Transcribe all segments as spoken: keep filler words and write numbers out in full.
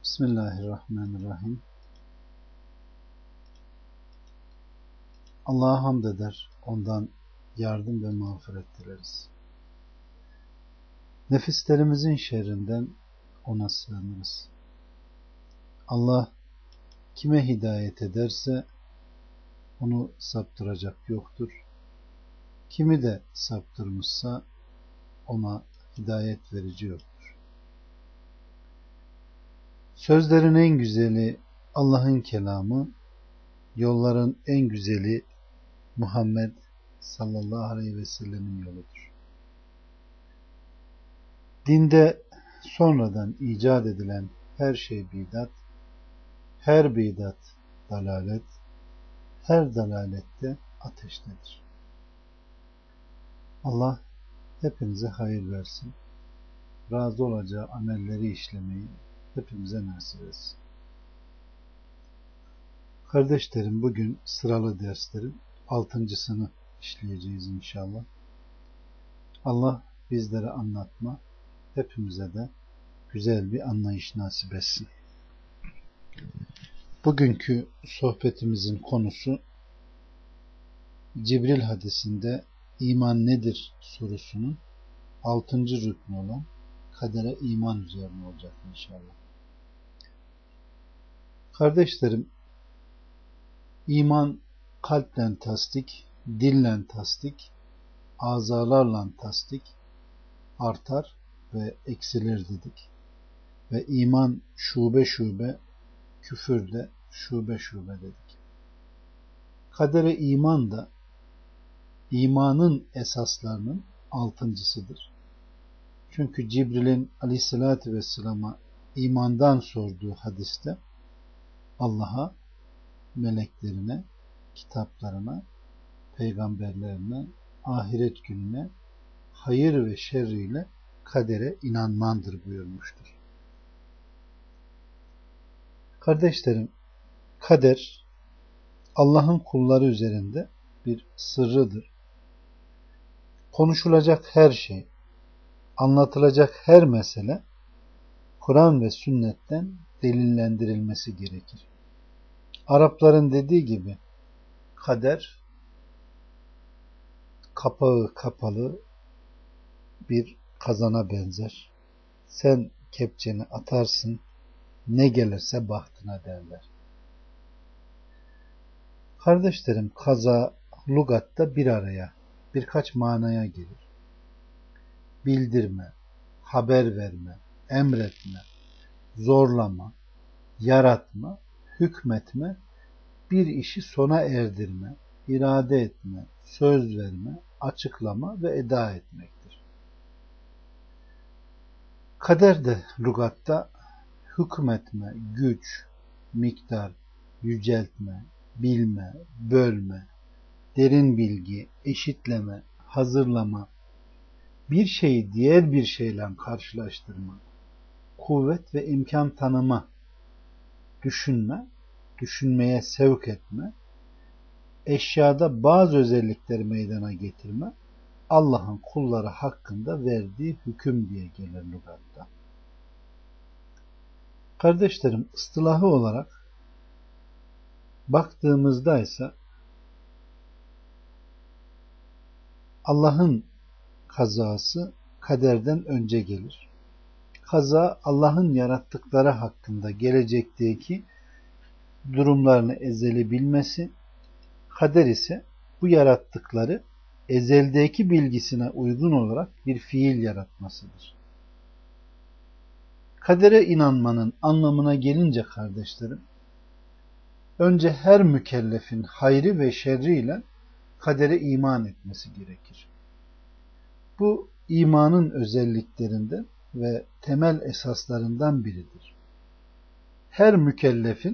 Bismillahirrahmanirrahim. Allah'a hamd eder, ondan yardım ve mağfiret dileriz. Nefislerimizin şerrinden ona sığınırız. Allah kime hidayet ederse onu saptıracak yoktur. Kimi de saptırmışsa ona hidayet verici yoktur. Sözlerin en güzeli Allah'ın kelamı, yolların en güzeli Muhammed sallallahu aleyhi ve sellemin yoludur. Dinde sonradan icat edilen her şey bidat, her bidat dalalet, her dalalette ateştedir. Allah hepinize hayır versin. Razı olacağı amelleri işlemeyi hepimize nasip etsin. Kardeşlerim, bugün sıralı derslerin altıncısını işleyeceğiz inşallah. Allah bizlere anlatma, hepimize de güzel bir anlayış nasip etsin. Bugünkü sohbetimizin konusu Cibril hadisinde iman nedir sorusunun altıncı rüknü olan kadere iman üzerine olacak inşallah. Kardeşlerim, İman kalple tasdik, dille tasdik, azalarla tasdik, artar ve eksilir dedik. Ve iman şube şube, küfür de şube şube dedik. Kadere iman da imanın esaslarının altıncısıdır. Çünkü Cibril'in aleyhissalatü vesselama imandan sorduğu hadiste Allah'a, meleklerine, kitaplarına, peygamberlerine, ahiret gününe, hayır ve şerriyle kadere inanmandır buyurmuştur. Kardeşlerim, kader Allah'ın kulları üzerinde bir sırrıdır. Konuşulacak her şey, anlatılacak her mesele Kur'an ve sünnetten delillendirilmesi gerekir. Arapların dediği gibi kader kapağı kapalı bir kazana benzer. Sen kepçeni atarsın, ne gelirse bahtına derler. Kardeşlerim, kaza lügatta bir araya birkaç manaya gelir. Bildirme, haber verme, emretme, zorlama, yaratma, hükmetme, bir işi sona erdirme, irade etme, söz verme, açıklama ve eda etmektir. Kader de lügatta hükmetme, güç, miktar, yüceltme, bilme, bölme, derin bilgi, eşitleme, hazırlama, bir şeyi diğer bir şeyle karşılaştırma, kuvvet ve imkan tanıma, düşünme, düşünmeye sevk etme, eşyada bazı özellikleri meydana getirme, Allah'ın kulları hakkında verdiği hüküm diye gelir lügatta. Kardeşlerim, ıstılahı olarak baktığımızda ise Allah'ın kazası kaderden önce gelir. Kaza Allah'ın yarattıkları hakkında gelecekteki durumlarını ezeli bilmesi, kader ise bu yarattıkları ezeldeki bilgisine uygun olarak bir fiil yaratmasıdır. Kadere inanmanın anlamına gelince kardeşlerim, önce her mükellefin hayrı ve şerriyle kadere iman etmesi gerekir. Bu imanın özelliklerinden ve temel esaslarından biridir. Her mükellefin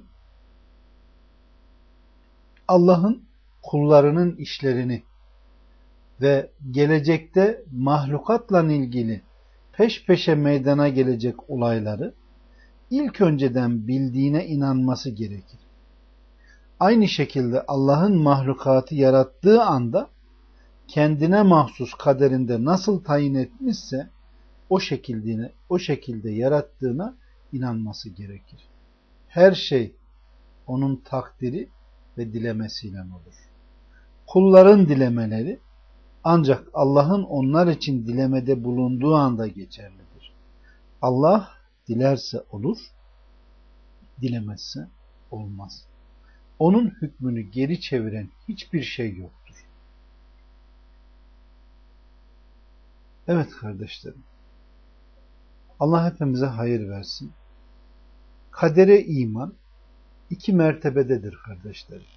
Allah'ın kullarının işlerini ve gelecekte mahlukatla ilgili peş peşe meydana gelecek olayları ilk önceden bildiğine inanması gerekir. Aynı şekilde Allah'ın mahlukatı yarattığı anda kendine mahsus kaderinde nasıl tayin etmişse o şekilde, o şekilde yarattığına inanması gerekir. Her şey onun takdiri ve dilemesiyle olur. Kulların dilemeleri ancak Allah'ın onlar için dilemede bulunduğu anda geçerlidir. Allah dilerse olur, dilemezse olmaz. Onun hükmünü geri çeviren hiçbir şey yoktur. Evet kardeşlerim, Allah hepimize hayır versin. Kadere iman iki mertebededir kardeşlerim.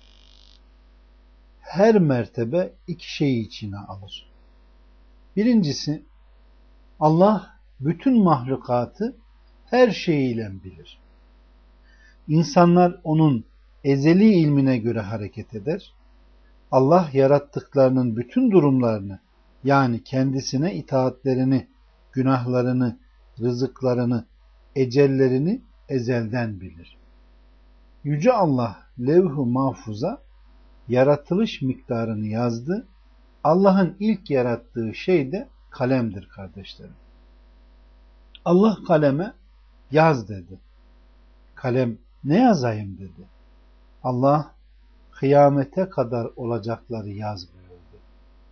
Her mertebe iki şeyi içine alır. Birincisi, Allah bütün mahlukatı her şeyiyle bilir. İnsanlar onun ezeli ilmine göre hareket eder. Allah yarattıklarının bütün durumlarını, yani kendisine itaatlerini, günahlarını, rızıklarını, ecellerini ezelden bilir. Yüce Allah levh-u mahfuza yaratılış miktarını yazdı. Allah'ın ilk yarattığı şey de kalemdir kardeşlerim. Allah kaleme yaz dedi. Kalem ne yazayım dedi. Allah kıyamete kadar olacakları yaz buyurdu.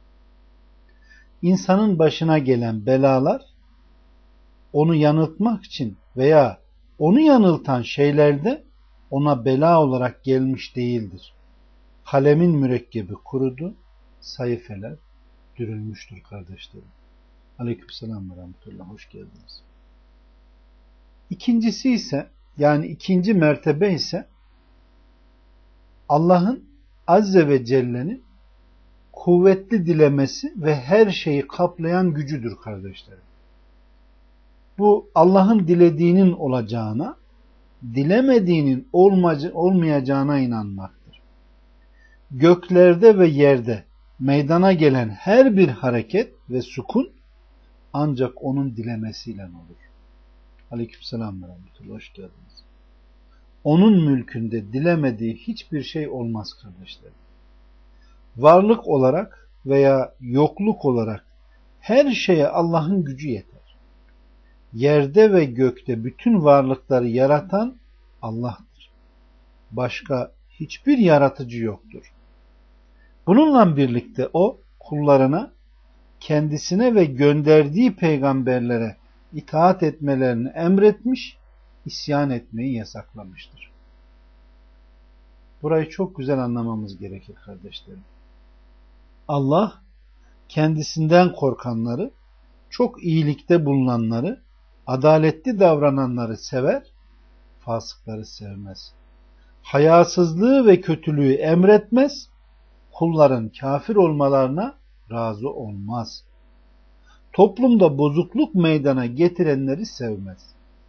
İnsanın başına gelen belalar onu yanıltmak için veya onu yanıltan şeylerde ona bela olarak gelmiş değildir. Kalemin mürekkebi kurudu, sayfeler dürülmüştür kardeşlerim. Aleykümselam ve rahmetullah, hoş geldiniz. İkincisi ise, yani ikinci mertebe ise Allah'ın Azze ve Celle'nin kuvvetli dilemesi ve her şeyi kaplayan gücüdür kardeşlerim. Bu Allah'ın dilediğinin olacağına, dilemediğinin olmayacağına inanmaktır. Göklerde ve yerde meydana gelen her bir hareket ve sukun ancak onun dilemesiyle olur. Aleykümselam ve rahmetullah, hoş geldiniz. Onun mülkünde dilemediği hiçbir şey olmaz kardeşlerim. Varlık olarak veya yokluk olarak her şeye Allah'ın gücü yeter. Yerde ve gökte bütün varlıkları yaratan Allah'tır. Başka hiçbir yaratıcı yoktur. Bununla birlikte o kullarına kendisine ve gönderdiği peygamberlere itaat etmelerini emretmiş, isyan etmeyi yasaklamıştır. Burayı çok güzel anlamamız gerekir kardeşlerim. Allah kendisinden korkanları, çok iyilikte bulunanları, adaletli davrananları sever, fasıkları sevmez. Hayasızlığı ve kötülüğü emretmez, kulların kafir olmalarına razı olmaz. Toplumda bozukluk meydana getirenleri sevmez.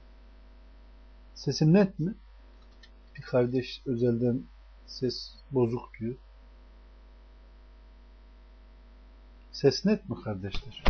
Sesim net mi? Bir kardeş özelden ses bozuk diyor. Ses net mi kardeşler?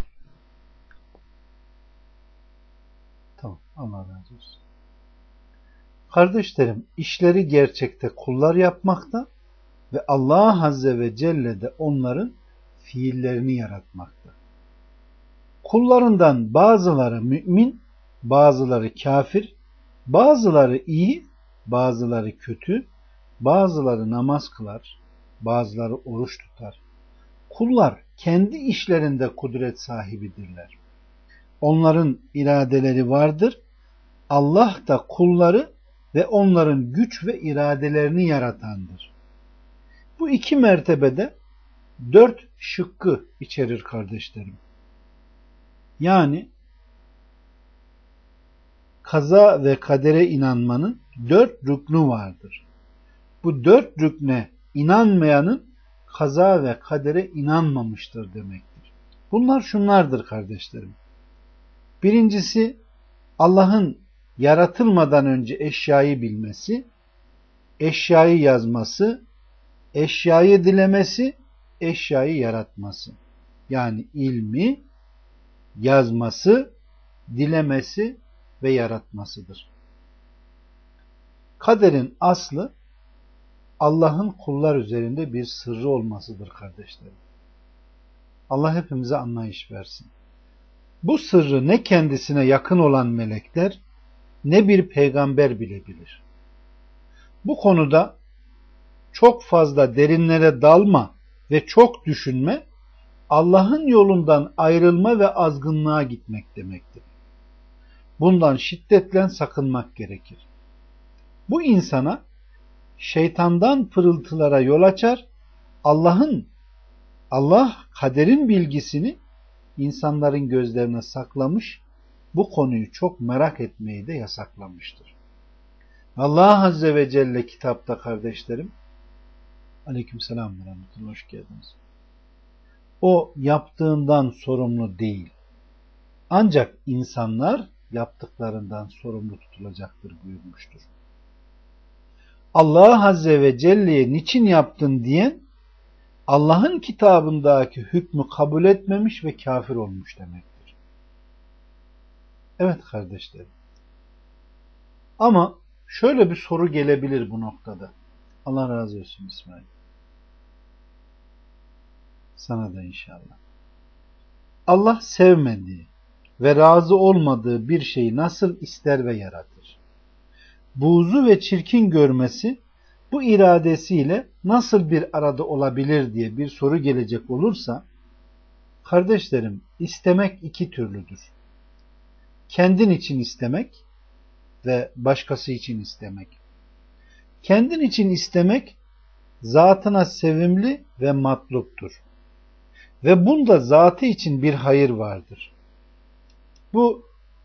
Tamam, Allah razı olsun. Kardeşlerim, işleri gerçekte kullar yapmakta ve Allah Azze ve Celle de onların fiillerini yaratmakta. Kullarından bazıları mümin, bazıları kafir, bazıları iyi, bazıları kötü, bazıları namaz kılar, bazıları oruç tutar. Kullar kendi işlerinde kudret sahibidirler. Onların iradeleri vardır. Allah da kulları ve onların güç ve iradelerini yaratandır. Bu iki mertebede dört şıkkı içerir kardeşlerim. Yani kaza ve kadere inanmanın dört rüknü vardır. Bu dört rükne inanmayanın kaza ve kadere inanmamıştır demektir. Bunlar şunlardır kardeşlerim. Birincisi, Allah'ın yaratılmadan önce eşyayı bilmesi, eşyayı yazması, eşyayı dilemesi, eşyayı yaratması. Yani ilmi, yazması, dilemesi ve yaratmasıdır. Kaderin aslı Allah'ın kullar üzerinde bir sırrı olmasıdır kardeşlerim. Allah hepimize anlayış versin. Bu sırrı ne kendisine yakın olan melekler ne bir peygamber bile bilir. Bu konuda çok fazla derinlere dalma ve çok düşünme, Allah'ın yolundan ayrılma ve azgınlığa gitmek demektir. Bundan şiddetle sakınmak gerekir. Bu insana şeytandan pırıltılara yol açar, Allah'ın, Allah kaderin bilgisini insanların gözlerine saklamış, bu konuyu çok merak etmeyi de yasaklamıştır. Allah Azze ve Celle kitapta kardeşlerim, aleykümselam ve rahmetullah, hoş geldiniz. O yaptığından sorumlu değil. Ancak insanlar yaptıklarından sorumlu tutulacaktır buyurmuştur. Allah Azze ve Celle'ye niçin yaptın diyen, Allah'ın kitabındaki hükmü kabul etmemiş ve kafir olmuş demektir. Evet kardeşlerim. Ama şöyle bir soru gelebilir bu noktada. Allah razı olsun İsmail. Sana da inşallah. Allah sevmediği ve razı olmadığı bir şeyi nasıl ister ve yaratır? Buğzu ve çirkin görmesi bu iradesiyle nasıl bir arada olabilir diye bir soru gelecek olursa, kardeşlerim, istemek iki türlüdür. Kendin için istemek ve başkası için istemek. Kendin için istemek zatına sevimli ve matluptur. Ve bunda zatı için bir hayır vardır. Bu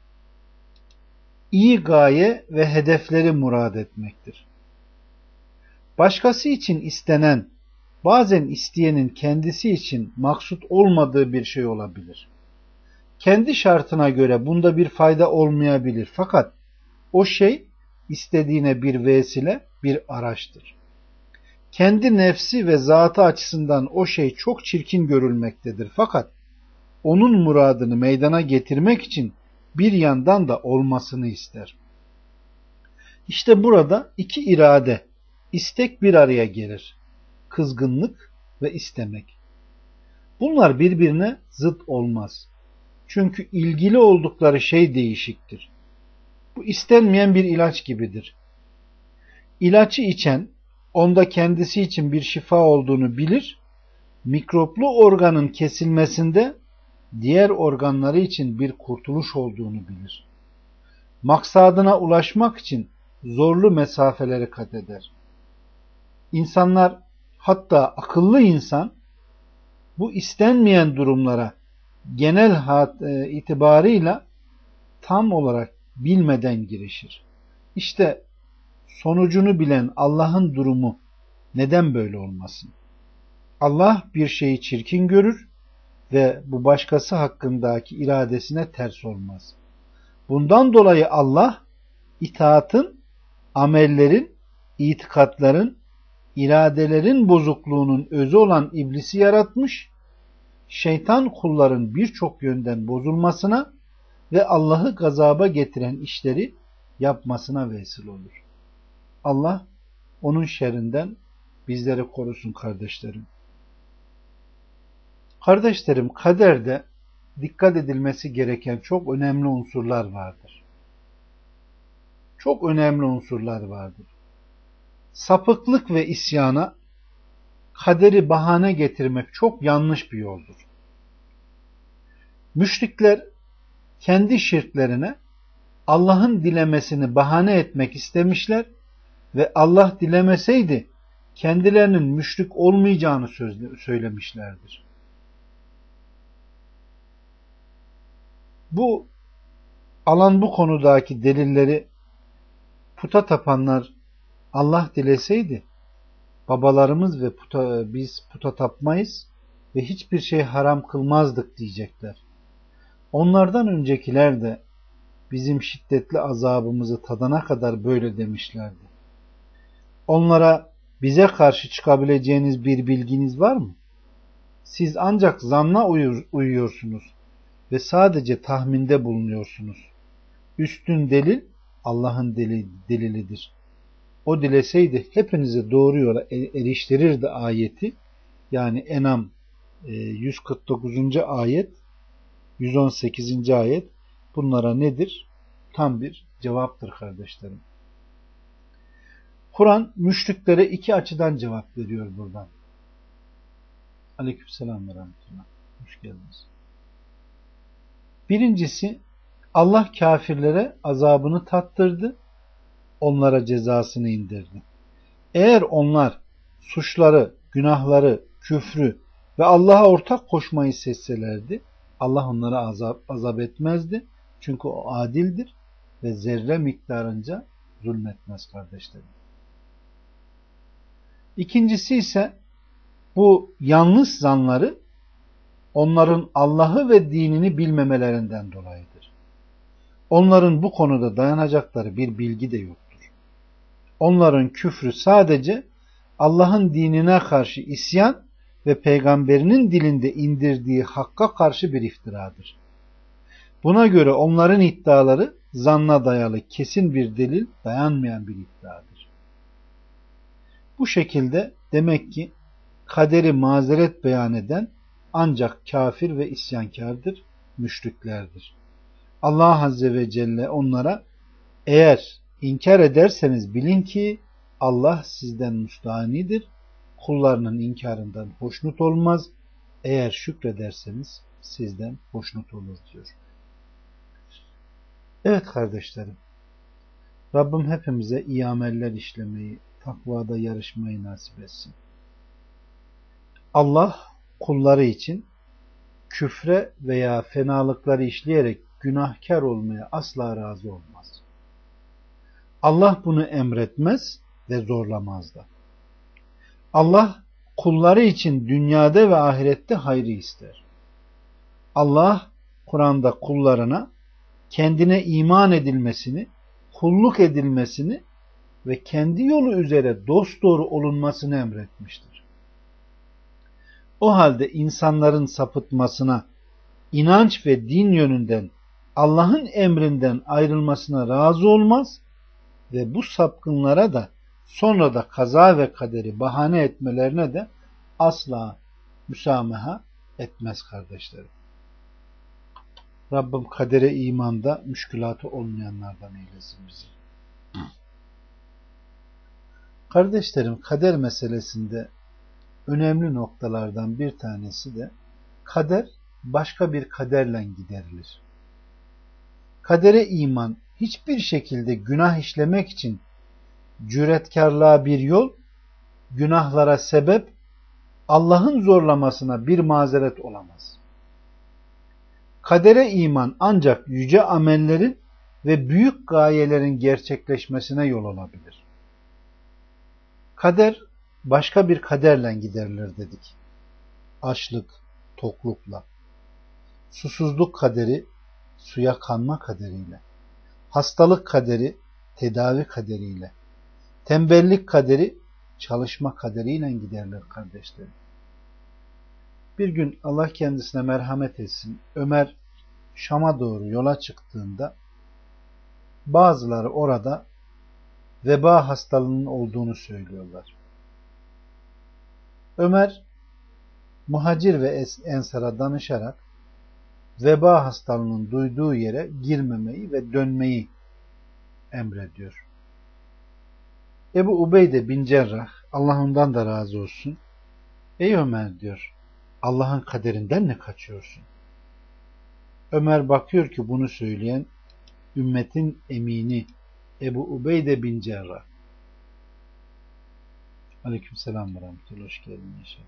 iyi gaye ve hedefleri murad etmektir. Başkası için istenen, bazen isteyenin kendisi için maksut olmadığı bir şey olabilir. Kendi şartına göre bunda bir fayda olmayabilir. Fakat o şey istediğine bir vesile, bir araçtır. Kendi nefsi ve zatı açısından o şey çok çirkin görülmektedir. Fakat onun muradını meydana getirmek için bir yandan da olmasını ister. İşte burada iki irade, istek bir araya gelir. Kızgınlık ve istemek. Bunlar birbirine zıt olmaz. Çünkü ilgili oldukları şey değişiktir. Bu istenmeyen bir ilaç gibidir. İlaçı içen, onda kendisi için bir şifa olduğunu bilir, mikroplu organın kesilmesinde diğer organları için bir kurtuluş olduğunu bilir. Maksadına ulaşmak için zorlu mesafeleri kat eder. İnsanlar, hatta akıllı insan, bu istenmeyen durumlara genel hat, e, itibarıyla tam olarak bilmeden girişir. İşte sonucunu bilen Allah'ın durumu neden böyle olmasın? Allah bir şeyi çirkin görür ve bu başkası hakkındaki iradesine ters olmaz. Bundan dolayı Allah itaatın, amellerin, itikatların, iradelerin bozukluğunun özü olan iblisi yaratmış, şeytan kulların birçok yönden bozulmasına ve Allah'ı gazaba getiren işleri yapmasına vesile olur. Allah onun şerrinden bizleri korusun kardeşlerim. Kardeşlerim, kaderde dikkat edilmesi gereken çok önemli unsurlar vardır. Çok önemli unsurlar vardır. Sapıklık ve isyana kaderi bahane getirmek çok yanlış bir yoldur. Müşrikler kendi şirklerine Allah'ın dilemesini bahane etmek istemişler ve Allah dilemeseydi kendilerinin müşrik olmayacağını söylemişlerdir. Bu alan bu konudaki delilleri puta tapanlar Allah dileseydi babalarımız ve puta, biz puta tapmayız ve hiçbir şey haram kılmazdık diyecekler. Onlardan öncekiler de bizim şiddetli azabımızı tadana kadar böyle demişlerdi. Onlara bize karşı çıkabileceğiniz bir bilginiz var mı? Siz ancak zanna uyur, uyuyorsunuz ve sadece tahminde bulunuyorsunuz. Üstün delil Allah'ın delil, delilidir. O dileseydi hepinize doğru yola eriştirirdi ayeti. Yani En'am yüz kırk dokuzuncu ayet, yüz on sekizinci ayet bunlara nedir? Tam bir cevaptır kardeşlerim. Kur'an müşriklere iki açıdan cevap veriyor buradan. Aleykümselam ve rahmetullah. Hoş geldiniz. Birincisi, Allah kafirlere azabını tattırdı, onlara cezasını indirdi. Eğer onlar suçları, günahları, küfrü ve Allah'a ortak koşmayı seçselerdi, Allah onlara azap, azap etmezdi. Çünkü o adildir ve zerre miktarınca zulmetmez kardeşlerim. İkincisi ise bu yanlış zanları onların Allah'ı ve dinini bilmemelerinden dolayıdır. Onların bu konuda dayanacakları bir bilgi de yoktur. Onların küfrü sadece Allah'ın dinine karşı isyan ve peygamberinin dilinde indirdiği hakka karşı bir iftiradır. Buna göre onların iddiaları zanna dayalı kesin bir delil dayanmayan bir iddiadır. Bu şekilde demek ki kaderi mazeret beyan eden ancak kafir ve isyankardır, müşriklerdir. Allah Azze ve Celle onlara eğer inkar ederseniz bilin ki Allah sizden müstahanidir, kullarının inkarından hoşnut olmaz, eğer şükrederseniz sizden hoşnut olur diyor. Evet kardeşlerim, Rabbim hepimize iyi ameller işlemeyi, takvada yarışmayı nasip etsin. Allah kulları için küfre veya fenalıkları işleyerek günahkar olmaya asla razı olmaz. Allah bunu emretmez ve zorlamaz da. Allah kulları için dünyada ve ahirette hayrı ister. Allah Kur'an'da kullarına kendine iman edilmesini, kulluk edilmesini ve kendi yolu üzere dosdoğru olunmasını emretmiştir. O halde insanların sapıtmasına, inanç ve din yönünden Allah'ın emrinden ayrılmasına razı olmaz ve bu sapkınlara da sonra da kaza ve kaderi bahane etmelerine de asla müsamaha etmez kardeşlerim. Rabbim kadere imanda müşkülatı olmayanlardan eylesin bizi. Kardeşlerim, kader meselesinde önemli noktalardan bir tanesi de kader başka bir kaderle giderilir. Kadere iman hiçbir şekilde günah işlemek için cüretkarlığa bir yol, günahlara sebep, Allah'ın zorlamasına bir mazeret olamaz. Kadere iman ancak yüce amellerin ve büyük gayelerin gerçekleşmesine yol olabilir. Kader başka bir kaderle giderilir dedik. Açlık, toklukla. Susuzluk kaderi, suya kanma kaderiyle. Hastalık kaderi, tedavi kaderiyle. Tembellik kaderi, çalışma kaderiyle giderler kardeşlerim. Bir gün Allah kendisine merhamet etsin, Ömer Şam'a doğru yola çıktığında bazıları orada veba hastalığının olduğunu söylüyorlar. Ömer muhacir ve ensara danışarak veba hastalığının duyduğu yere girmemeyi ve dönmeyi emrediyor. Ebu Ubeyde bin Cerrah, Allah ondan da razı olsun, ey Ömer diyor, Allah'ın kaderinden ne kaçıyorsun? Ömer bakıyor ki bunu söyleyen ümmetin emini Ebu Ubeyde bin Cerrah. Aleykümselam ve rahmetullah. Hoş geldin inşallah.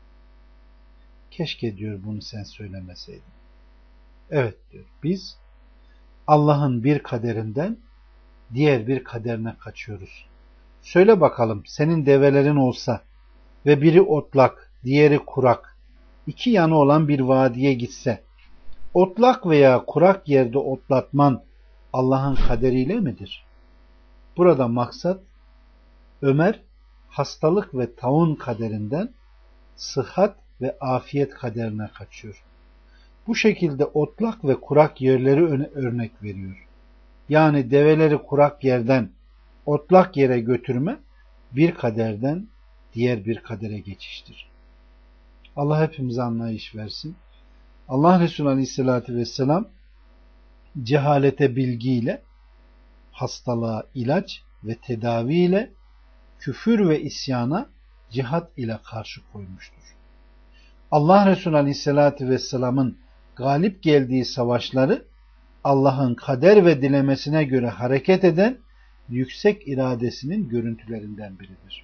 Keşke diyor bunu sen söylemeseydin. Evet diyor. Biz Allah'ın bir kaderinden diğer bir kaderine kaçıyoruz. Söyle bakalım, senin develerin olsa ve biri otlak, diğeri kurak, iki yanı olan bir vadiye gitse, otlak veya kurak yerde otlatman Allah'ın kaderiyle midir? Burada maksat Ömer hastalık ve taun kaderinden sıhhat ve afiyet kaderine kaçıyor. Bu şekilde otlak ve kurak yerleri örnek veriyor. Yani develeri kurak yerden otlak yere götürme bir kaderden diğer bir kadere geçiştir. Allah hepimize anlayış versin. Allah Resulü Aleyhisselatü Vesselam cehalete bilgiyle, hastalığa ilaç ve tedavi ile, küfür ve isyana cihat ile karşı koymuştur. Allah Resulü Aleyhisselatü Vesselam'ın galip geldiği savaşları Allah'ın kader ve dilemesine göre hareket eden yüksek iradesinin görüntülerinden biridir.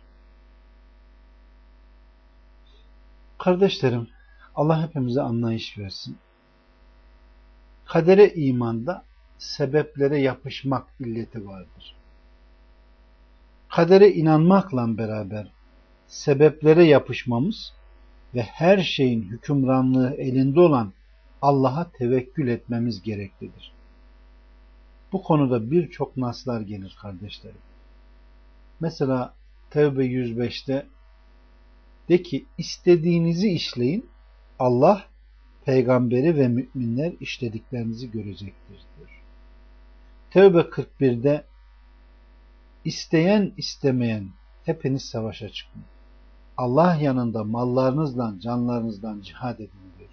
Kardeşlerim, Allah hepimize anlayış versin. Kadere imanda sebeplere yapışmak illeti vardır. Kadere inanmakla beraber sebeplere yapışmamız ve her şeyin hükümranlığı elinde olan Allah'a tevekkül etmemiz gereklidir. Bu konuda birçok naslar gelir kardeşlerim. Mesela Tevbe yüz beşte de ki istediğinizi işleyin, Allah, peygamberi ve müminler işlediklerinizi görecektir diyor. Tevbe kırk birde isteyen istemeyen hepiniz savaşa çıkın. Allah yanında mallarınızla canlarınızdan cihad edin diyor.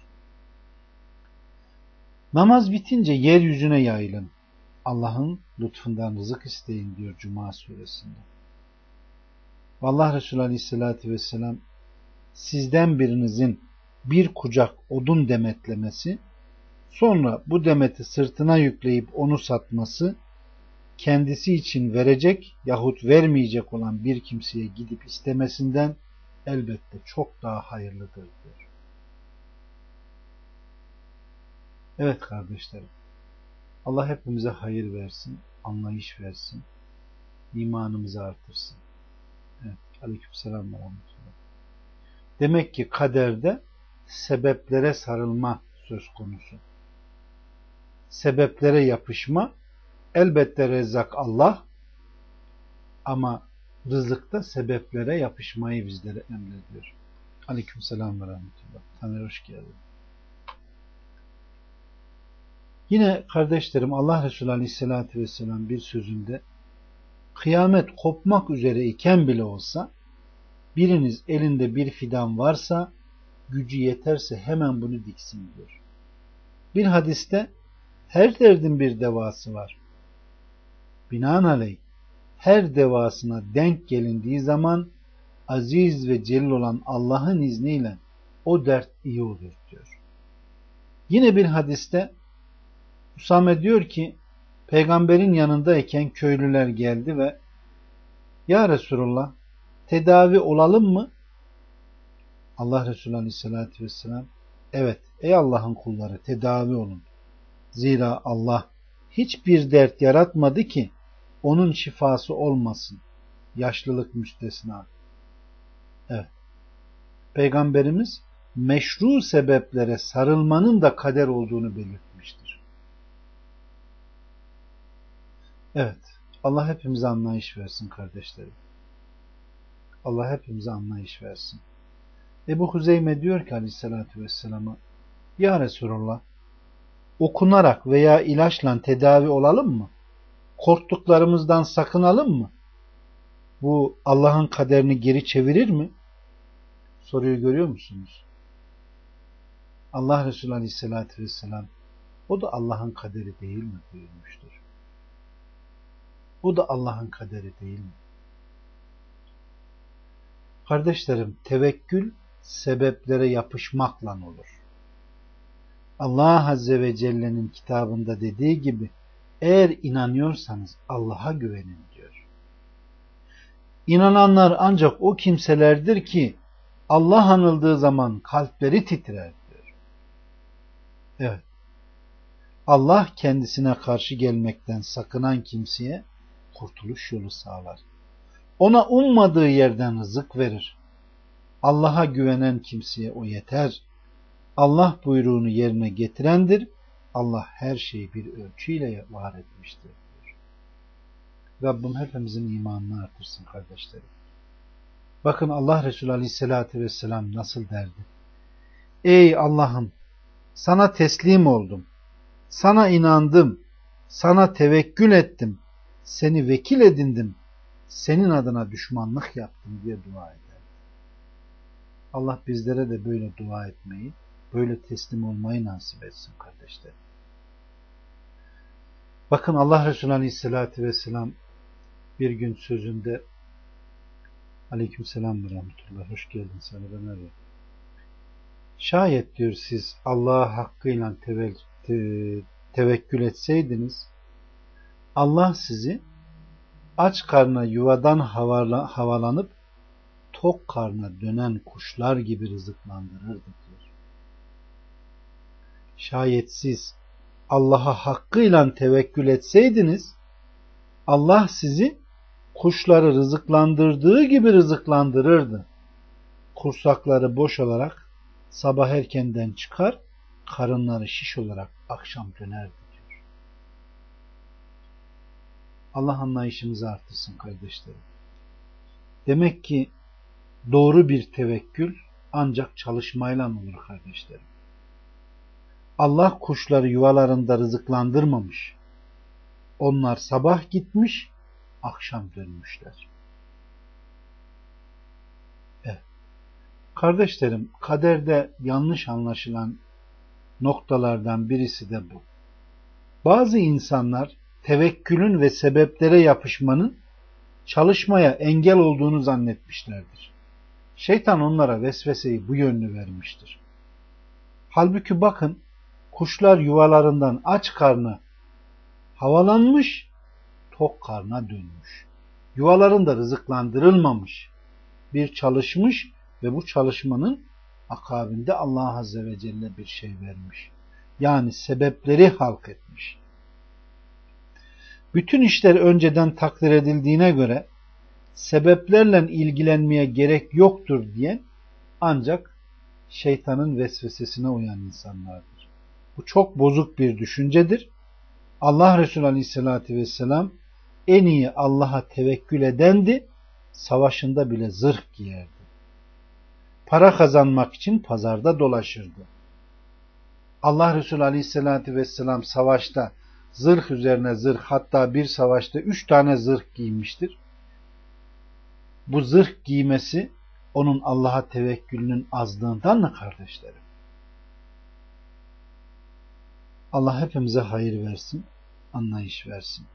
Namaz bitince yeryüzüne yayılın. Allah'ın lütfundan rızık isteyin diyor Cuma suresinde. Allah Resulü Aleyhisselatü Vesselam sizden birinizin bir kucak odun demetlemesi, sonra bu demeti sırtına yükleyip onu satması, kendisi için verecek yahut vermeyecek olan bir kimseye gidip istemesinden elbette çok daha hayırlıdır diyor. Evet kardeşlerim, Allah hepimize hayır versin, anlayış versin, imanımızı artırsın. Evet, aleykümselam ve rahmetullah. Demek ki kaderde sebeplere sarılma söz konusu. Sebeplere yapışma, elbette Rezzak Allah, ama rızıkta sebeplere yapışmayı bizlere emrediyor. Aleykümselam ve rahmetullah. Taner hoş geldin. Yine kardeşlerim, Allah Resulü Aleyhisselatü Vesselam bir sözünde kıyamet kopmak üzere iken bile olsa biriniz elinde bir fidan varsa gücü yeterse hemen bunu diksin diyor. Bir hadiste her derdin bir devası var. Binaenaleyh her devasına denk gelindiği zaman aziz ve celil olan Allah'ın izniyle o dert iyi olur diyor. Yine bir hadiste Usame diyor ki peygamberin yanındayken köylüler geldi ve ya Resulullah tedavi olalım mı? Allah Resulü Aleyhisselatü Vesselam evet ey Allah'ın kulları tedavi olun. Zira Allah hiçbir dert yaratmadı ki onun şifası olmasın. Yaşlılık müstesna. Evet. Peygamberimiz meşru sebeplere sarılmanın da kader olduğunu belirtmiştir. Evet. Allah hepimize anlayış versin kardeşlerim. Allah hepimize anlayış versin. Ebu Huzeyme diyor ki Aleyhisselatü Vesselam'a ya Resulullah okunarak veya ilaçla tedavi olalım mı? Korktuklarımızdan sakınalım mı? Bu Allah'ın kaderini geri çevirir mi? Soruyu görüyor musunuz? Allah Resulü Aleyhisselatü Vesselam o da Allah'ın kaderi değil mi buyurmuştur. O da Allah'ın kaderi değil mi? Kardeşlerim, tevekkül sebeplere yapışmakla olur. Allah Azze ve Celle'nin kitabında dediği gibi eğer inanıyorsanız Allah'a güvenin diyor. İnananlar ancak o kimselerdir ki Allah anıldığı zaman kalpleri titrer diyor. Evet. Allah kendisine karşı gelmekten sakınan kimseye kurtuluş yolu sağlar. Ona ummadığı yerden rızık verir. Allah'a güvenen kimseye o yeter. Allah buyruğunu yerine getirendir. Allah her şeyi bir ölçüyle var etmiştir diyor. Rabbim hepimizin imanını artırsın kardeşlerim. Bakın Allah Resulü Aleyhisselatü Vesselam nasıl derdi? Ey Allah'ım sana teslim oldum. Sana inandım. Sana tevekkül ettim. Seni vekil edindim. Senin adına düşmanlık yaptım diye dua eder. Allah bizlere de böyle dua etmeyi, böyle teslim olmayı nasip etsin kardeşlerim. Bakın Allah Resulü Aleyhisselatü Vesselam bir gün sözünde, Aleykümselam ve Rahmetullah, hoş geldin sana ben abi. Şayet diyor siz Allah'a hakkıyla tevel, te, tevekkül etseydiniz, Allah sizi aç karnına yuvadan havala, havalanıp tok karnına dönen kuşlar gibi rızıklandırırdı diyor. Şayet siz Allah'a hakkıyla tevekkül etseydiniz, Allah sizi kuşları rızıklandırdığı gibi rızıklandırırdı. Kursakları boş olarak sabah erkenden çıkar, karınları şiş olarak akşam dönerdi diyor. Allah anlayışımızı artırsın kardeşlerim. Demek ki doğru bir tevekkül ancak çalışmayla olur kardeşlerim. Allah kuşları yuvalarında rızıklandırmamış. Onlar sabah gitmiş, akşam dönmüşler. Evet. Kardeşlerim, kaderde yanlış anlaşılan noktalardan birisi de bu. Bazı insanlar tevekkülün ve sebeplere yapışmanın çalışmaya engel olduğunu zannetmişlerdir. Şeytan onlara vesveseyi bu yönlü vermiştir. Halbuki bakın, kuşlar yuvalarından aç karnına havalanmış, tok karnına dönmüş. Yuvalarında rızıklandırılmamış, bir çalışmış ve bu çalışmanın akabinde Allah Azze ve Celle bir şey vermiş. Yani sebepleri halk etmiş. Bütün işler önceden takdir edildiğine göre sebeplerle ilgilenmeye gerek yoktur diyen ancak şeytanın vesvesesine uyan insanlardır. Bu çok bozuk bir düşüncedir. Allah Resulü Aleyhisselatü Vesselam en iyi Allah'a tevekkül edendi, savaşında bile zırh giyerdi. Para kazanmak için pazarda dolaşırdı. Allah Resulü Aleyhisselatü Vesselam savaşta zırh üzerine zırh, hatta bir savaşta üç tane zırh giymiştir. Bu zırh giymesi onun Allah'a tevekkülünün azlığından mı kardeşlerim? Allah hepimize hayır versin, anlayış versin.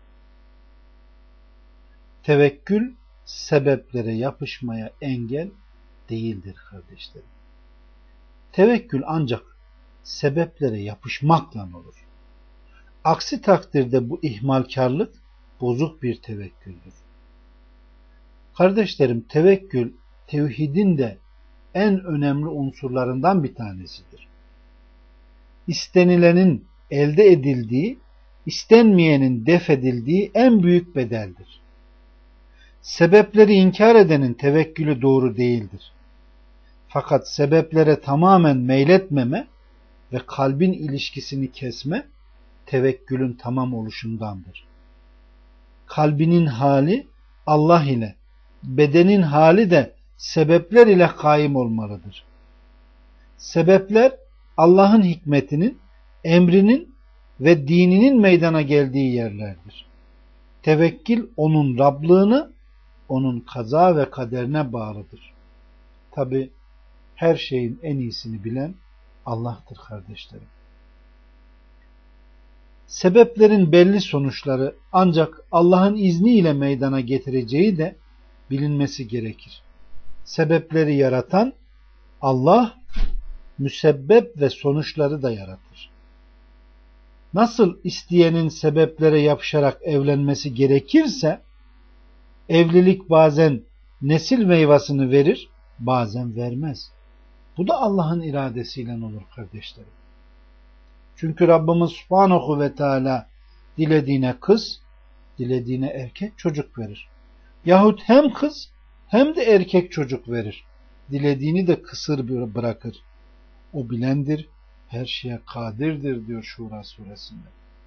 Tevekkül sebeplere yapışmaya engel değildir kardeşlerim. Tevekkül ancak sebeplere yapışmakla olur. Aksi takdirde bu ihmalkarlık bozuk bir tevekküldür. Kardeşlerim, tevekkül tevhidin de en önemli unsurlarından bir tanesidir. İstenilenin elde edildiği, istenmeyenin def edildiği en büyük bedeldir. Sebepleri inkar edenin tevekkülü doğru değildir. Fakat sebeplere tamamen meyletmeme ve kalbin ilişkisini kesme tevekkülün tamam oluşundandır. Kalbinin hali Allah ile, bedenin hali de sebepler ile kaim olmalıdır. Sebepler Allah'ın hikmetinin, emrinin ve dininin meydana geldiği yerlerdir. Tevekkül onun Rablığını, onun kaza ve kaderine bağlıdır. Tabi her şeyin en iyisini bilen Allah'tır kardeşlerim. Sebeplerin belli sonuçları ancak Allah'ın izniyle meydana getireceği de bilinmesi gerekir. Sebepleri yaratan Allah, müsebbep ve sonuçları da yaratır. Nasıl isteyenin sebeplere yapışarak evlenmesi gerekirse, evlilik bazen nesil meyvasını verir, bazen vermez. Bu da Allah'ın iradesiyle olur kardeşlerim. Çünkü Rabbimiz Subhanahu ve Teala dilediğine kız, dilediğine erkek çocuk verir. Yahut hem kız hem de erkek çocuk verir. Dilediğini de kısır bırakır. O bilendir, her şeye kadirdir diyor Şura suresinde.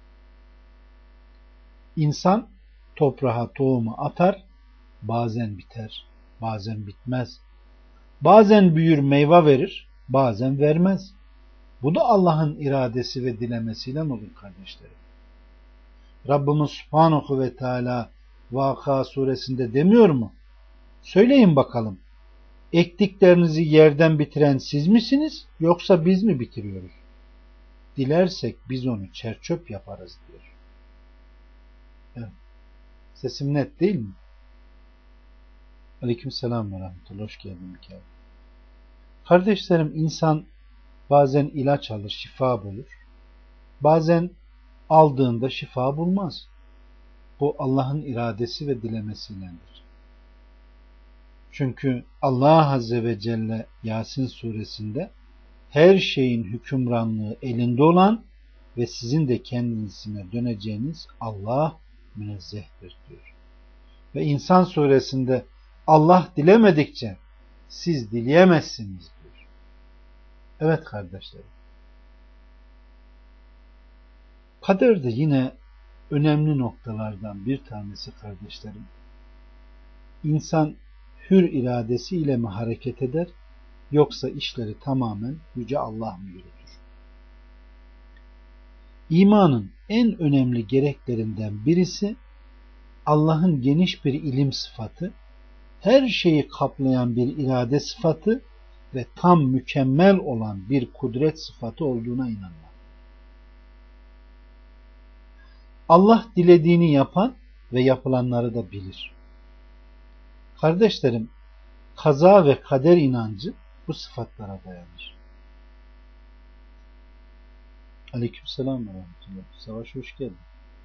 İnsan toprağa tohumu atar, bazen biter, bazen bitmez. Bazen büyür meyve verir, bazen vermez. Bu da Allah'ın iradesi ve dilemesiyle olur kardeşlerim. Rabbimiz Subhanahu ve Teala Vaka suresinde demiyor mu? Söyleyin bakalım, ektiklerinizi yerden bitiren siz misiniz yoksa biz mi bitiriyoruz? Dilersek biz onu çerçöp yaparız diyor. Sesim net değil mi? Aleykümselam ve rahmetullah. Hoş geldin Mikail. Kardeşlerim, insan bazen ilaç alır, şifa bulur. Bazen aldığında şifa bulmaz. Bu Allah'ın iradesi ve dilemesiyledir. Çünkü Allah Azze ve Celle Yasin suresinde her şeyin hükümranlığı elinde olan ve sizin de kendisine döneceğiniz Allah münezzehtir diyor. Ve İnsan suresinde Allah dilemedikçe siz dileyemezsiniz diyor. Evet kardeşlerim. Kader de yine önemli noktalardan bir tanesi kardeşlerim. İnsan hür iradesiyle mi hareket eder, yoksa işleri tamamen Yüce Allah mı yürütür? İmanın en önemli gereklerinden birisi Allah'ın geniş bir ilim sıfatı, her şeyi kaplayan bir irade sıfatı ve tam mükemmel olan bir kudret sıfatı olduğuna inanmak. Allah dilediğini yapan ve yapılanları da bilir. Kardeşlerim, kaza ve kader inancı bu sıfatlara dayanır. Aleykümselam ve rahmetullah. Savaş hoş geldin.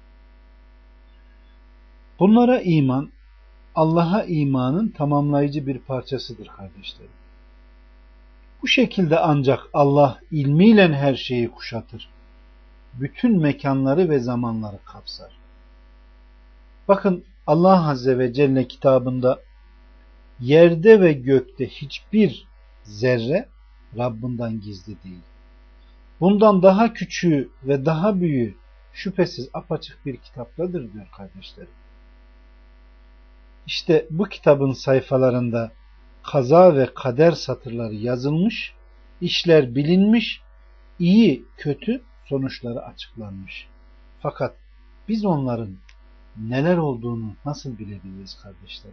Bunlara iman, Allah'a imanın tamamlayıcı bir parçasıdır kardeşlerim. Bu şekilde ancak Allah ilmiyle her şeyi kuşatır. Bütün mekanları ve zamanları kapsar. Bakın Allah Azze ve Celle kitabında yerde ve gökte hiçbir zerre Rabbinden gizli değil. Bundan daha küçüğü ve daha büyüğü şüphesiz apaçık bir kitaptadır diyor kardeşlerim. İşte bu kitabın sayfalarında kaza ve kader satırları yazılmış, işler bilinmiş, iyi kötü sonuçları açıklanmış. Fakat biz onların neler olduğunu nasıl bilebiliriz kardeşlerim?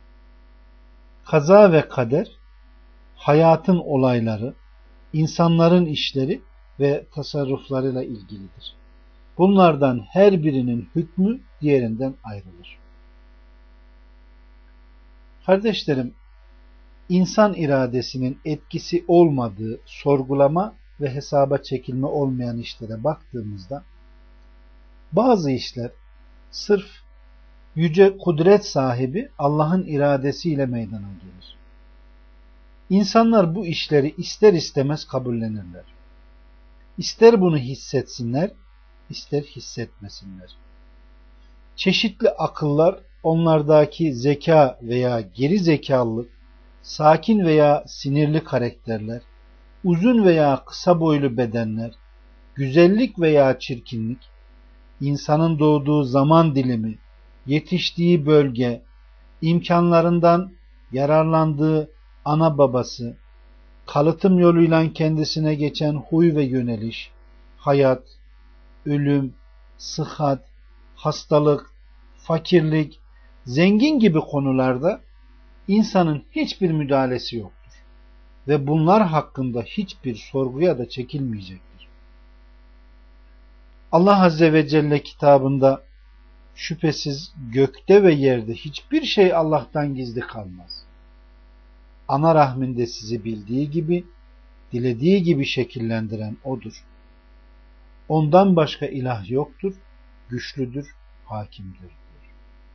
Kaza ve kader, hayatın olayları, insanların işleri ve tasarruflarıyla ilgilidir. Bunlardan her birinin hükmü diğerinden ayrılır. Kardeşlerim, insan iradesinin etkisi olmadığı sorgulama ve hesaba çekilme olmayan işlere baktığımızda bazı işler sırf yüce kudret sahibi Allah'ın iradesiyle meydana gelir. İnsanlar bu işleri ister istemez kabullenirler. İster bunu hissetsinler, ister hissetmesinler. Çeşitli akıllar onlardaki zeka veya geri zekalılık, sakin veya sinirli karakterler, uzun veya kısa boylu bedenler, güzellik veya çirkinlik, insanın doğduğu zaman dilimi, yetiştiği bölge, imkanlarından yararlandığı ana babası, kalıtım yoluyla kendisine geçen huy ve yöneliş, hayat, ölüm, sıhhat, hastalık, fakirlik, zengin gibi konularda insanın hiçbir müdahalesi yoktur. Ve bunlar hakkında hiçbir sorguya da çekilmeyecektir. Allah Azze ve Celle kitabında şüphesiz gökte ve yerde hiçbir şey Allah'tan gizli kalmaz. Ana rahminde sizi bildiği gibi, dilediği gibi şekillendiren O'dur. Ondan başka ilah yoktur, güçlüdür, hakimdir diyor.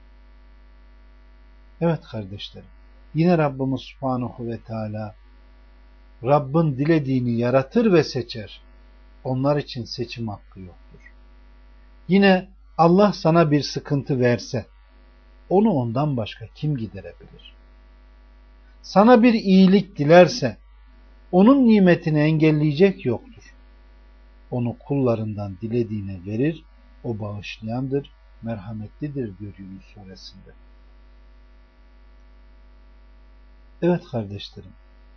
Evet kardeşlerim, yine Rabbimiz Subhanahu ve Teala Rabbin dilediğini yaratır ve seçer. Onlar için seçim hakkı yoktur. Yine Allah sana bir sıkıntı verse, onu ondan başka kim giderebilir? Sana bir iyilik dilerse, onun nimetini engelleyecek yoktur. Onu kullarından dilediğine verir, o bağışlayandır, merhametlidir diyor Yunus suresinde. Evet kardeşlerim,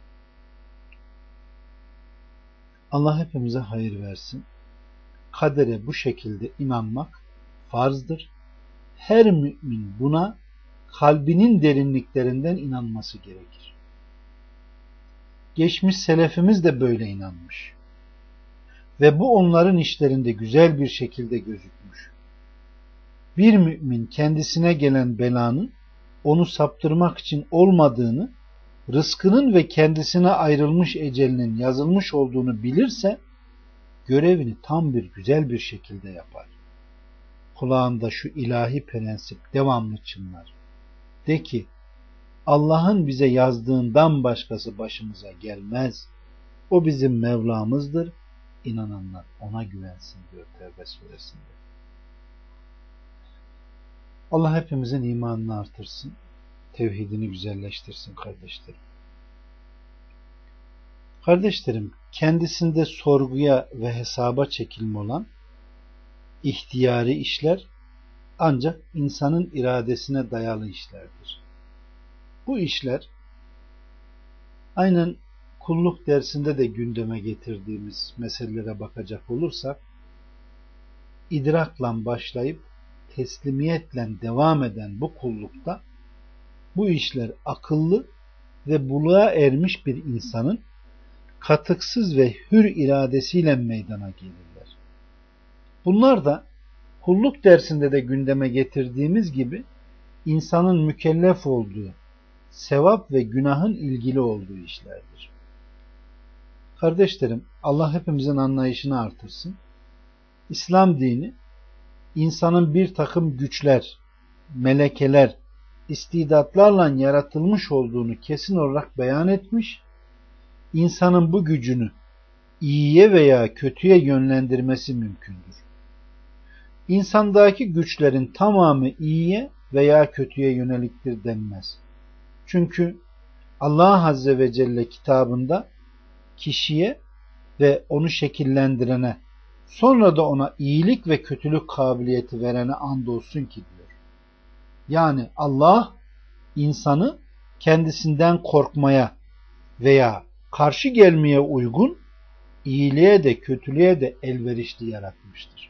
Allah hepimize hayır versin. Kadere bu şekilde inanmak farzdır. Her mümin buna kalbinin derinliklerinden inanması gerekir. Geçmiş selefimiz de böyle inanmış. Ve bu onların işlerinde güzel bir şekilde gözükmüş. Bir mümin kendisine gelen belanın onu saptırmak için olmadığını, rızkının ve kendisine ayrılmış ecelinin yazılmış olduğunu bilirse, görevini tam bir güzel bir şekilde yapar. Kulağında şu ilahi prensip devamlı çınlar. De ki, Allah'ın bize yazdığından başkası başımıza gelmez. O bizim Mevlamızdır. İnananlar ona güvensin diyor Tevbe suresinde. Allah hepimizin imanını artırsın. Tevhidini güzelleştirsin kardeşlerim. Kardeşlerim, kendisinde sorguya ve hesaba çekilme olan ihtiyari işler ancak insanın iradesine dayalı işlerdir. Bu işler aynen kulluk dersinde de gündeme getirdiğimiz meselelere bakacak olursak, idrakla başlayıp teslimiyetle devam eden bu kullukta bu işler akıllı ve buluğa ermiş bir insanın katıksız ve hür iradesiyle meydana gelirler. Bunlar da kulluk dersinde de gündeme getirdiğimiz gibi insanın mükellef olduğu, sevap ve günahın ilgili olduğu işlerdir. Kardeşlerim, Allah hepimizin anlayışını artırsın. İslam dini, insanın bir takım güçler, melekeler, istidatlarla yaratılmış olduğunu kesin olarak beyan etmiş, insanın bu gücünü iyiye veya kötüye yönlendirmesi mümkündür. İnsandaki güçlerin tamamı iyiye veya kötüye yöneliktir denmez. Çünkü Allah Azze ve Celle kitabında kişiye ve onu şekillendirene, sonra da ona iyilik ve kötülük kabiliyeti verene andolsun ki diyor. Yani Allah insanı kendisinden korkmaya veya karşı gelmeye uygun, iyiliğe de kötülüğe de elverişli yaratmıştır.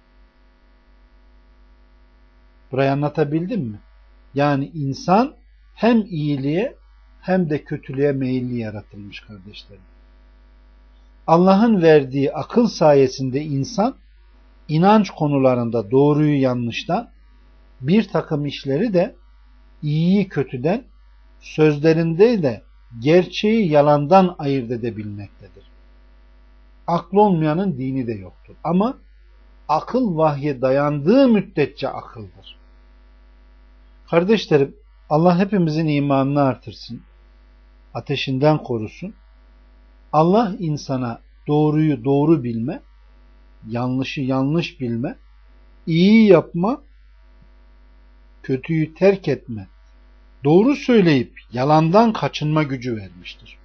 Burayı anlatabildim mi? Yani insan hem iyiliğe hem de kötülüğe meyilli yaratılmış kardeşlerim. Allah'ın verdiği akıl sayesinde insan inanç konularında doğruyu yanlıştan, bir takım işleri de iyiyi kötüden, sözlerinde de gerçeği yalandan ayırt edebilmektedir. Aklı olmayanın dini de yoktur. Ama akıl vahye dayandığı müddetçe akıldır. Kardeşlerim, Allah hepimizin imanını artırsın, ateşinden korusun. Allah insana doğruyu doğru bilme, yanlışı yanlış bilme, iyi yapma, kötüyü terk etme, doğru söyleyip yalandan kaçınma gücü vermiştir.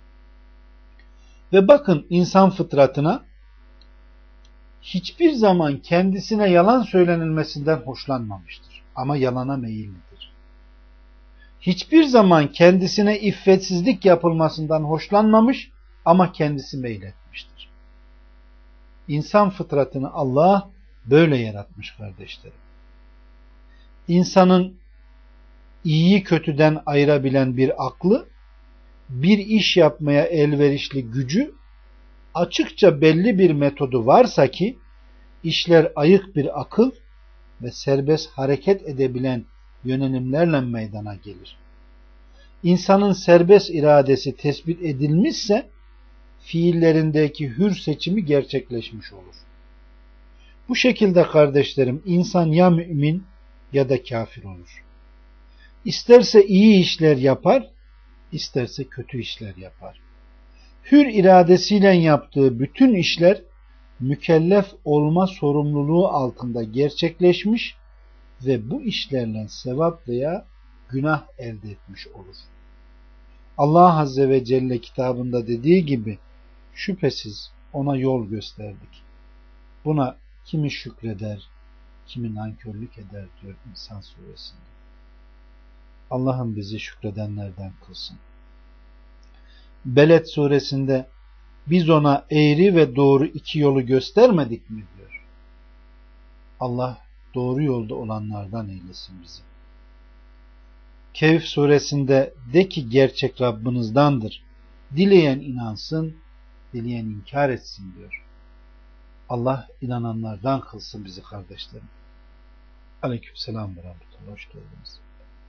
Ve bakın, insan fıtratına hiçbir zaman kendisine yalan söylenilmesinden hoşlanmamıştır. Ama yalana meyillidir. Hiçbir zaman kendisine iffetsizlik yapılmasından hoşlanmamış ama kendisi meyletmiştir. İnsan fıtratını Allah böyle yaratmış kardeşlerim. İnsanın iyiyi kötüden ayırabilen bir aklı, bir iş yapmaya elverişli gücü, açıkça belli bir metodu varsa ki işler ayık bir akıl ve serbest hareket edebilen yönelimlerle meydana gelir. İnsanın serbest iradesi tespit edilmişse fiillerindeki hür seçimi gerçekleşmiş olur. Bu şekilde kardeşlerim, insan ya mümin ya da kafir olur. İsterse iyi işler yapar, isterse kötü işler yapar. Hür iradesiyle yaptığı bütün işler mükellef olma sorumluluğu altında gerçekleşmiş ve bu işlerle sevap veya günah elde etmiş olur. Allah Azze ve Celle kitabında dediği gibi şüphesiz ona yol gösterdik. Buna kimi şükreder, kimi nankörlük eder diyor İnsan suresinde. Allah'ım bizi şükredenlerden kılsın. Beled suresinde biz ona eğri ve doğru iki yolu göstermedik mi diyor. Allah doğru yolda olanlardan eylesin bizi. Kehf suresinde de ki gerçek Rabbinizdendir. Dileyen inansın, dileyen inkar etsin diyor. Allah inananlardan kılsın bizi kardeşlerim. Aleykümselam ve rahmetullah. Hoş geldiniz.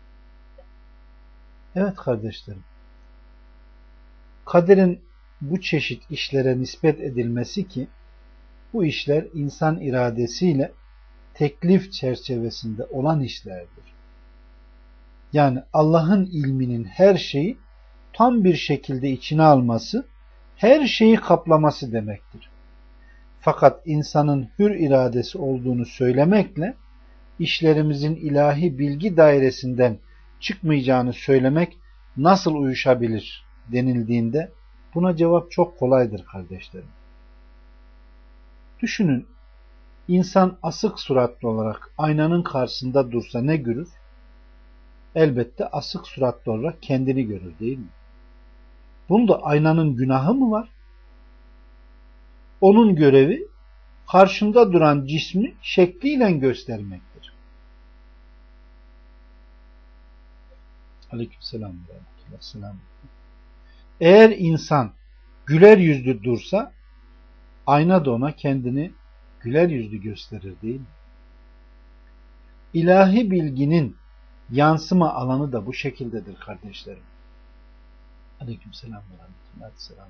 Evet kardeşlerim, kaderin bu çeşit işlere nispet edilmesi ki bu işler insan iradesiyle teklif çerçevesinde olan işlerdir. Yani Allah'ın ilminin her şeyi tam bir şekilde içine alması, her şeyi kaplaması demektir. Fakat insanın hür iradesi olduğunu söylemekle işlerimizin ilahi bilgi dairesinden çıkmayacağını söylemek nasıl uyuşabilir denildiğinde buna cevap çok kolaydır kardeşlerim. Düşünün, insan asık suratlı olarak aynanın karşısında dursa ne görür? Elbette asık suratlı olarak kendini görür, değil mi? Bunda aynanın günahı mı var? Onun görevi karşında duran cismi şekliyle göstermektir. Aleykümselam ve rahmetullah. Eğer insan güler yüzlü dursa ayna da ona kendini güler yüzlü gösterir, değil mi? İlahi bilginin yansıma alanı da bu şekildedir kardeşlerim. Aleykümselam ve rahmetullah.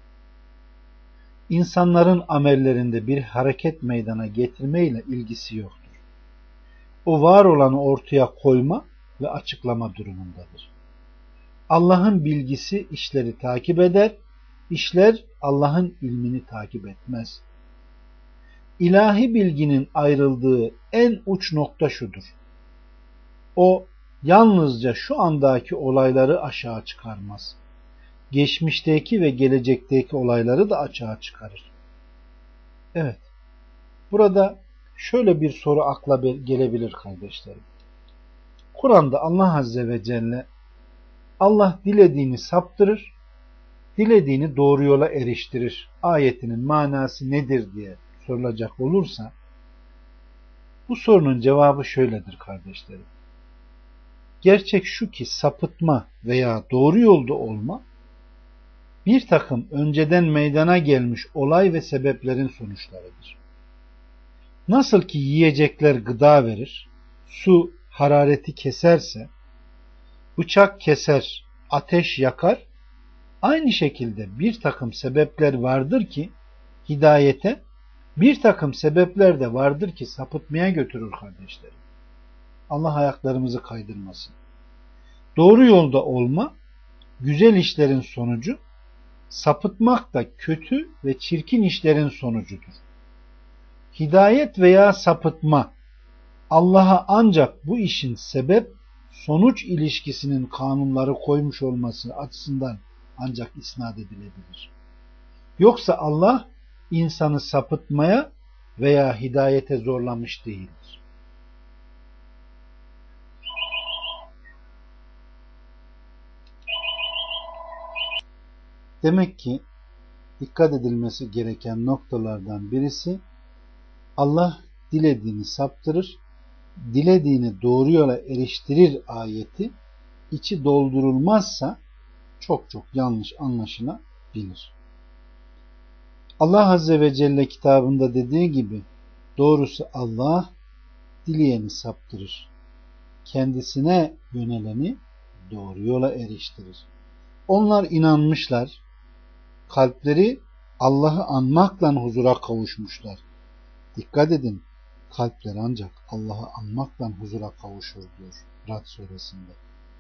İnsanların amellerinde bir hareket meydana getirmeyle ilgisi yoktur. O var olanı ortaya koyma ve açıklama durumundadır. Allah'ın bilgisi işleri takip eder, işler Allah'ın ilmini takip etmez. İlahi bilginin ayrıldığı en uç nokta şudur. O yalnızca şu andaki olayları aşağı çıkarmaz. Geçmişteki ve gelecekteki olayları da açığa çıkarır. Evet, burada şöyle bir soru akla gelebilir kardeşlerim. Kur'an'da Allah Azze ve Celle Allah dilediğini saptırır, dilediğini doğru yola eriştirir ayetinin manası nedir diye sorulacak olursa bu sorunun cevabı şöyledir kardeşlerim. Gerçek şu ki sapıtma veya doğru yolda olma bir takım önceden meydana gelmiş olay ve sebeplerin sonuçlarıdır. Nasıl ki yiyecekler gıda verir, su harareti keserse, bıçak keser, ateş yakar, aynı şekilde bir takım sebepler vardır ki hidayete, bir takım sebepler de vardır ki sapıtmaya götürür kardeşlerim. Allah ayaklarımızı kaydırmasın. Doğru yolda olma, güzel işlerin sonucu, sapıtmak da kötü ve çirkin işlerin sonucudur. Hidayet veya sapıtma, Allah'a ancak bu işin sebep, sonuç ilişkisinin kanunları koymuş olması açısından ancak isnat edilebilir. Yoksa Allah insanı sapıtmaya veya hidayete zorlamış değildir. Demek ki dikkat edilmesi gereken noktalardan birisi Allah dilediğini saptırır, dilediğini doğru yola eriştirir ayeti içi doldurulmazsa çok çok yanlış anlaşılabilir. Allah Azze ve Celle kitabında dediği gibi doğrusu Allah dileyeni saptırır. Kendisine yöneleni doğru yola eriştirir. Onlar inanmışlar, kalpleri Allah'ı anmakla huzura kavuşmuşlar. Dikkat edin, kalpler ancak Allah'ı anmakla huzura kavuşur diyor Rad suresinde.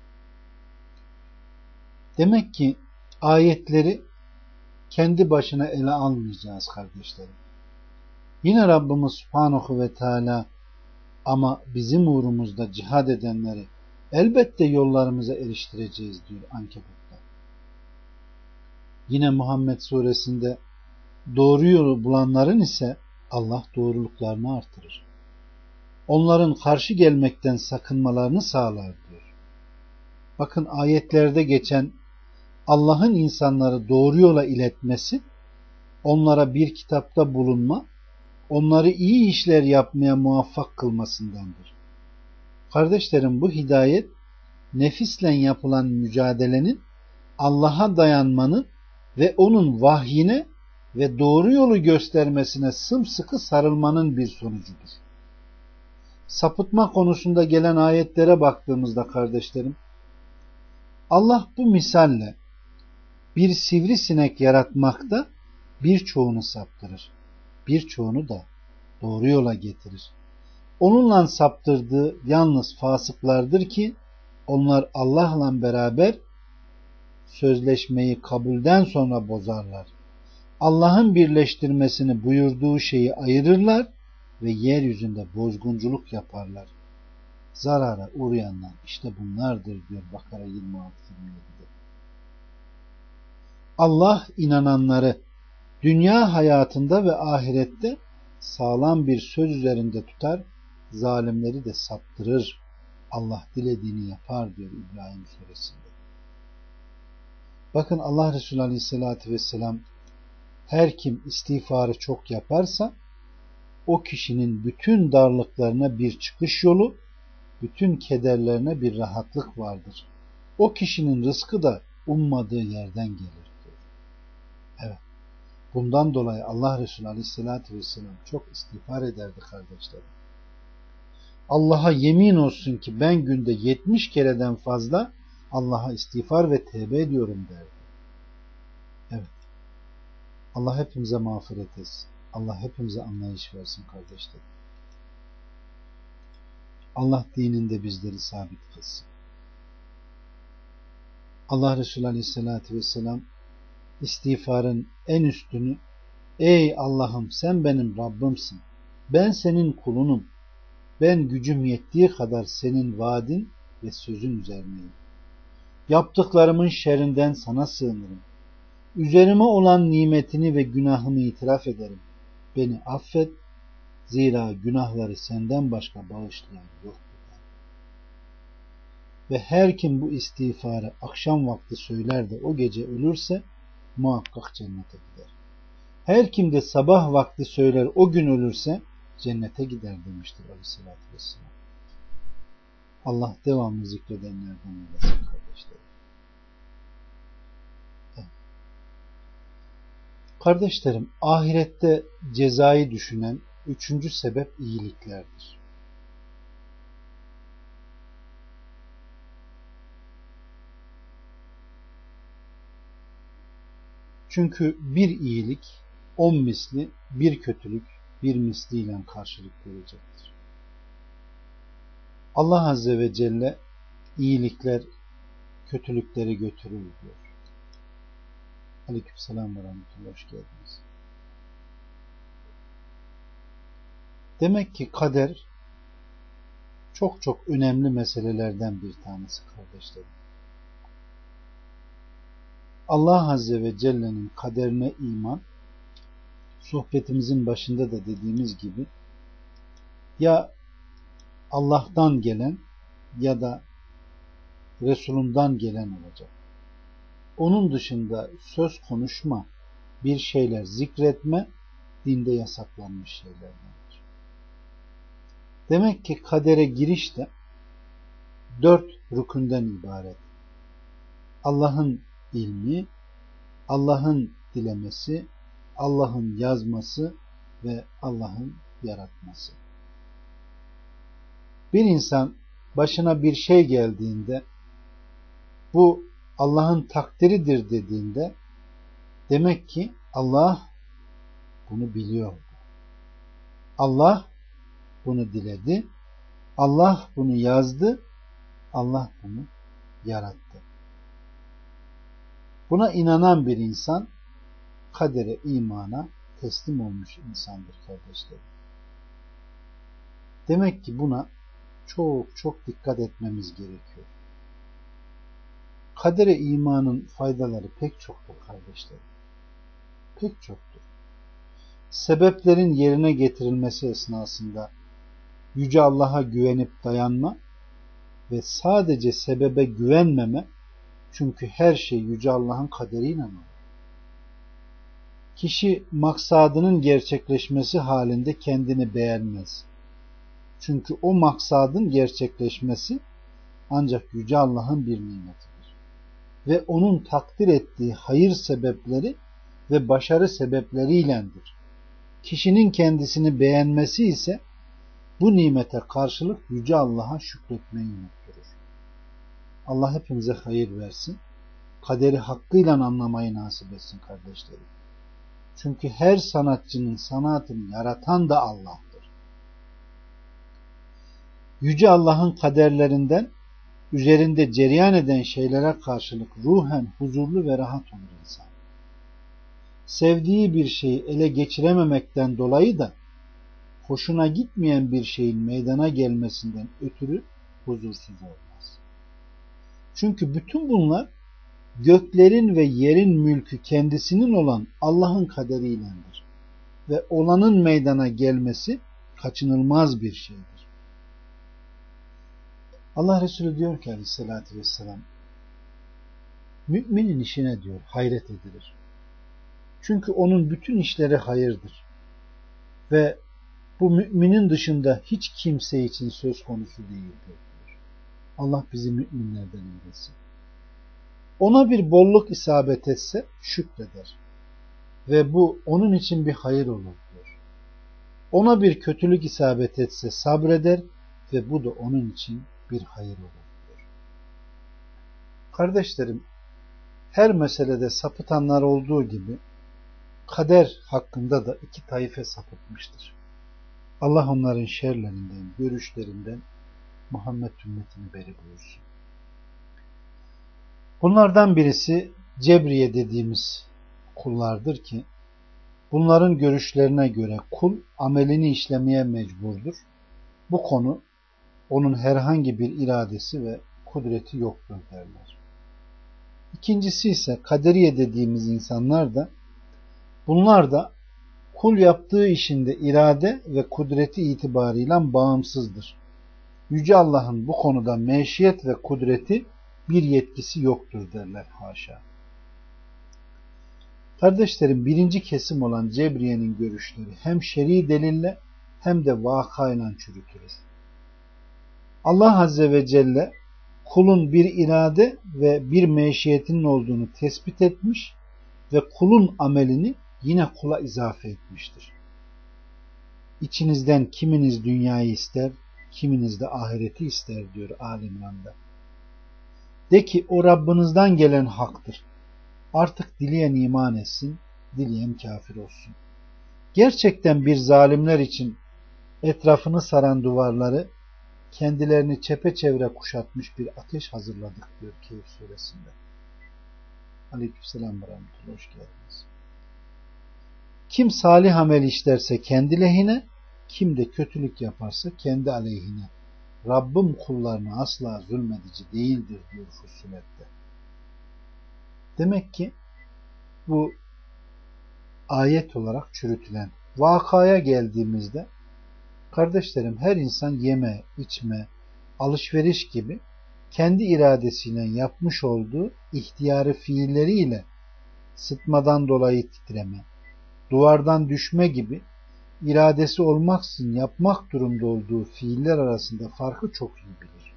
Demek ki ayetleri kendi başına ele almayacağız kardeşlerim. Yine Rabbimiz Subhanahu ve Teala ama bizim uğrumuzda cihad edenleri elbette yollarımıza eriştireceğiz diyor Ankebut'ta. Yine Muhammed suresinde doğru yolu bulanların ise Allah doğruluklarını artırır. Onların karşı gelmekten sakınmalarını sağlar diyor. Bakın ayetlerde geçen Allah'ın insanları doğru yola iletmesi, onlara bir kitapta bulunma, onları iyi işler yapmaya muvaffak kılmasındandır. Kardeşlerim, bu hidayet nefisle yapılan mücadelenin, Allah'a dayanmanın ve onun vahyine ve doğru yolu göstermesine sımsıkı sarılmanın bir sonucudur. sapıtma konusunda gelen ayetlere baktığımızda kardeşlerim, Allah bu misalle bir sivrisinek yaratmakta birçoğunu saptırır. Birçoğunu da doğru yola getirir. Onunla saptırdığı yalnız fasıklardır ki onlar Allah'la beraber sözleşmeyi kabulden sonra bozarlar. Allah'ın birleştirmesini buyurduğu şeyi ayırırlar ve yeryüzünde bozgunculuk yaparlar. Zarara uğrayanlar işte bunlardır diyor Bakara yirmi altı yirmi yedi'de. Allah inananları dünya hayatında ve ahirette sağlam bir söz üzerinde tutar, zalimleri de saptırır. Allah dilediğini yapar diyor İbrahim suresinde. Bakın Allah Resulü Aleyhisselatü Vesselam her kim istiğfarı çok yaparsa o kişinin bütün darlıklarına bir çıkış yolu, bütün kederlerine bir rahatlık vardır. O kişinin rızkı da ummadığı yerden gelir diyor. Evet. Bundan dolayı Allah Resulü Aleyhisselatü Vesselam çok istiğfar ederdi kardeşlerim. Allah'a yemin olsun ki ben günde yetmiş kereden fazla Allah'a istiğfar ve tevbe ediyorum derdi. Evet. Allah hepimize mağfiret etsin. Allah hepimize anlayış versin kardeşlerim. Allah dininde bizleri sabit kılsın. Allah Resulü Aleyhisselatü Vesselam istiğfarın en üstünü, ey Allah'ım sen benim Rabbimsin, ben senin kulunum, ben gücüm yettiği kadar senin vaadin ve sözün üzerineyim. Yaptıklarımın şerrinden sana sığınırım. Üzerime olan nimetini ve günahımı itiraf ederim. Beni affet, zira günahları senden başka bağışlayan yoktur. Ve her kim bu istiğfarı akşam vakti söyler de o gece ölürse muhakkak cennete gider. Her kim de sabah vakti söyler o gün ölürse cennete gider demiştir Aleyhisselatü Vesselam. Allah devamlı zikredenlerden eylesin kardeşlerim. Evet. Kardeşlerim, ahirette cezayı düşünen üçüncü sebep iyiliklerdir. Çünkü bir iyilik on misli, bir kötülük bir misliyle karşılık görecektir. Allah Azze ve Celle iyilikler kötülükleri götürür diyor. Aleykümselam ve rahmetullah, hoş geldiniz. Demek ki kader çok çok önemli meselelerden bir tanesi kardeşlerim. Allah Azze ve Celle'nin kaderine iman, sohbetimizin başında da dediğimiz gibi, ya Allah'tan gelen ya da Resulünden gelen olacak. Onun dışında söz konuşma, bir şeyler zikretme, dinde yasaklanmış şeylerdendir. Demek ki kadere giriş de dört rükünden ibaret. Allah'ın ilmi, Allah'ın dilemesi, Allah'ın yazması ve Allah'ın yaratması. Bir insan başına bir şey geldiğinde bu Allah'ın takdiridir dediğinde demek ki Allah bunu biliyordu. Allah bunu diledi. Allah bunu yazdı. Allah bunu yarattı. Buna inanan bir insan kadere, imana teslim olmuş insandır kardeşlerim. Demek ki buna çok çok dikkat etmemiz gerekiyor. Kadere imanın faydaları pek çoktur kardeşlerim. Pek çoktur. Sebeplerin yerine getirilmesi esnasında Yüce Allah'a güvenip dayanma ve sadece sebebe güvenmeme, çünkü her şey Yüce Allah'ın kaderiyle olur. Kişi maksadının gerçekleşmesi halinde kendini beğenmez. Çünkü o maksadın gerçekleşmesi ancak Yüce Allah'ın bir nimetidir. Ve onun takdir ettiği hayır sebepleri ve başarı sebepleriyle. Kişinin kendisini beğenmesi ise bu nimete karşılık Yüce Allah'a şükretmeyi unutturur. Allah hepimize hayır versin. Kaderi hakkıyla anlamayı nasip etsin kardeşlerim. Çünkü her sanatçının sanatını yaratan da Allah'tır. Yüce Allah'ın kaderlerinden üzerinde cereyan eden şeylere karşılık ruhen huzurlu ve rahat olur insan. Sevdiği bir şeyi ele geçirememekten dolayı da hoşuna gitmeyen bir şeyin meydana gelmesinden ötürü huzursuz olmaz. Çünkü bütün bunlar göklerin ve yerin mülkü kendisinin olan Allah'ın kaderiylendir. Ve olanın meydana gelmesi kaçınılmaz bir şeydir. Allah Resulü diyor ki aleyhissalatü vesselam, müminin işine diyor hayret edilir. Çünkü onun bütün işleri hayırdır. Ve bu müminin dışında hiç kimse için söz konusu değildir diyor. Allah bizi müminlerden eylesin. Ona bir bolluk isabet etse şükreder. Ve bu onun için bir hayır olur diyor. Ona bir kötülük isabet etse sabreder ve bu da onun için bir hayır olur diyor. Kardeşlerim, her meselede sapıtanlar olduğu gibi kader hakkında da iki taife sapıtmıştır. Allah onların şerlerinden, görüşlerinden Muhammed ümmetini beri buyursun. Bunlardan birisi Cebriye dediğimiz kullardır ki bunların görüşlerine göre kul amelini işlemeye mecburdur. Bu konu onun herhangi bir iradesi ve kudreti yoktur derler. İkincisi ise kaderiye dediğimiz insanlar da bunlar da kul yaptığı işinde irade ve kudreti itibarıyla bağımsızdır. Yüce Allah'ın bu konuda meşiyet ve kudreti bir yetkisi yoktur derler haşa. Kardeşlerim, birinci kesim olan Cebriye'nin görüşleri hem şer'i delille hem de vakayla çürütülür. Allah Azze ve Celle kulun bir irade ve bir meşiyetinin olduğunu tespit etmiş ve kulun amelini yine kula izafe etmiştir. İçinizden kiminiz dünyayı ister, kiminiz de ahireti ister diyor Ali İmran'da. De ki o Rabbinizden gelen haktır. Artık dileyen iman etsin, dileyen kafir olsun. Gerçekten bir zalimler için etrafını saran duvarları kendilerini çepeçevre kuşatmış bir ateş hazırladık diyor Kehf suresinde. Aleykümselam ve rahmetullah, hoş geldiniz. Kim salih amel işlerse kendi lehine, kim de kötülük yaparsa kendi aleyhine. Rabbim kullarına asla zulmedici değildir diyor Fussilet'te. Demek ki bu ayet olarak çürütülen vakaya geldiğimizde kardeşlerim, her insan yeme, içme, alışveriş gibi kendi iradesiyle yapmış olduğu ihtiyarı fiilleriyle sıtmadan dolayı titreme, duvardan düşme gibi iradesi olmaksızın yapmak durumda olduğu fiiller arasında farkı çok iyi bilir.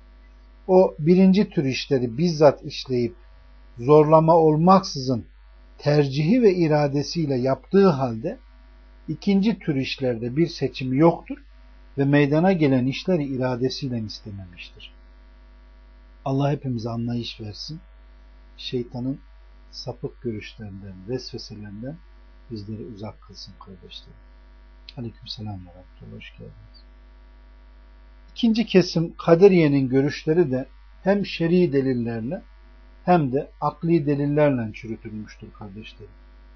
O birinci tür işleri bizzat işleyip zorlama olmaksızın tercihi ve iradesiyle yaptığı halde ikinci tür işlerde bir seçimi yoktur ve meydana gelen işleri iradesiyle istememiştir. Allah hepimize anlayış versin. Şeytanın sapık görüşlerinden, vesveselerinden bizleri uzak kılsın kardeşlerim. Aleykümselam ve rahmetullah, hoş geldiniz. İkinci kesim kaderiyenin görüşleri de hem şer'i delillerle hem de akli delillerle çürütülmüştür kardeşlerim.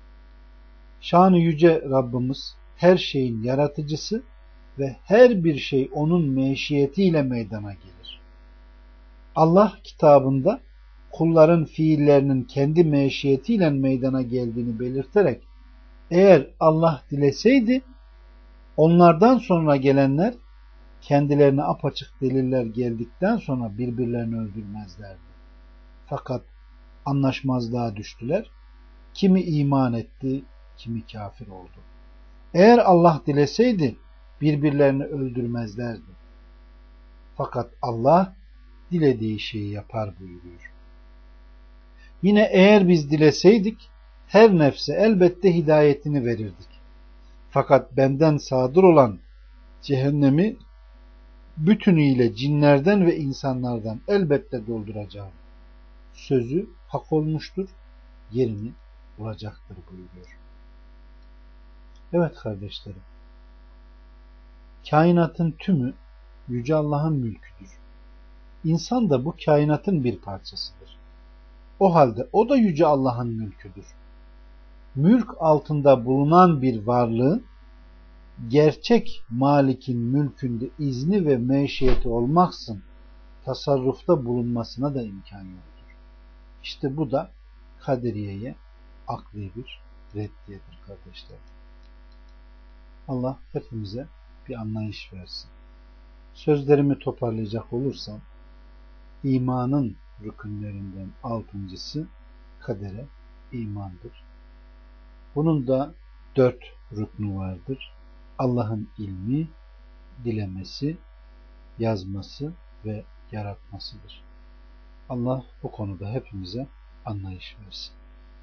Şanı yüce Rabbimiz her şeyin yaratıcısı ve her bir şey onun meşiyetiyle meydana gelir. Allah kitabında kulların fiillerinin kendi meşiyetiyle meydana geldiğini belirterek eğer Allah dileseydi onlardan sonra gelenler kendilerine apaçık deliller geldikten sonra birbirlerini öldürmezlerdi. Fakat anlaşmazlığa düştüler. Kimi iman etti, kimi kafir oldu. Eğer Allah dileseydi birbirlerini öldürmezlerdi. Fakat Allah dilediği şeyi yapar buyuruyor. Yine eğer biz dileseydik her nefse elbette hidayetini verirdik. Fakat benden sadır olan cehennemi bütünüyle cinlerden ve insanlardan elbette dolduracağım sözü hak olmuştur, yerini bulacaktır buyuruyor. Evet kardeşlerim, kainatın tümü Yüce Allah'ın mülküdür. İnsan da bu kainatın bir parçasıdır. O halde o da Yüce Allah'ın mülküdür. Mülk altında bulunan bir varlığın gerçek malikin mülkünde izni ve meşiyeti olmaksın tasarrufta bulunmasına da imkan yoktur. İşte bu da kaderiyeye akli bir reddiyedir kardeşler. Allah hepimize bir anlayış versin. Sözlerimi toparlayacak olursam, imanın rükünlerinden altıncısı kadere imandır. Bunun da dört rüknü vardır. Allah'ın ilmi, dilemesi, yazması ve yaratmasıdır. Allah bu konuda hepimize anlayış versin.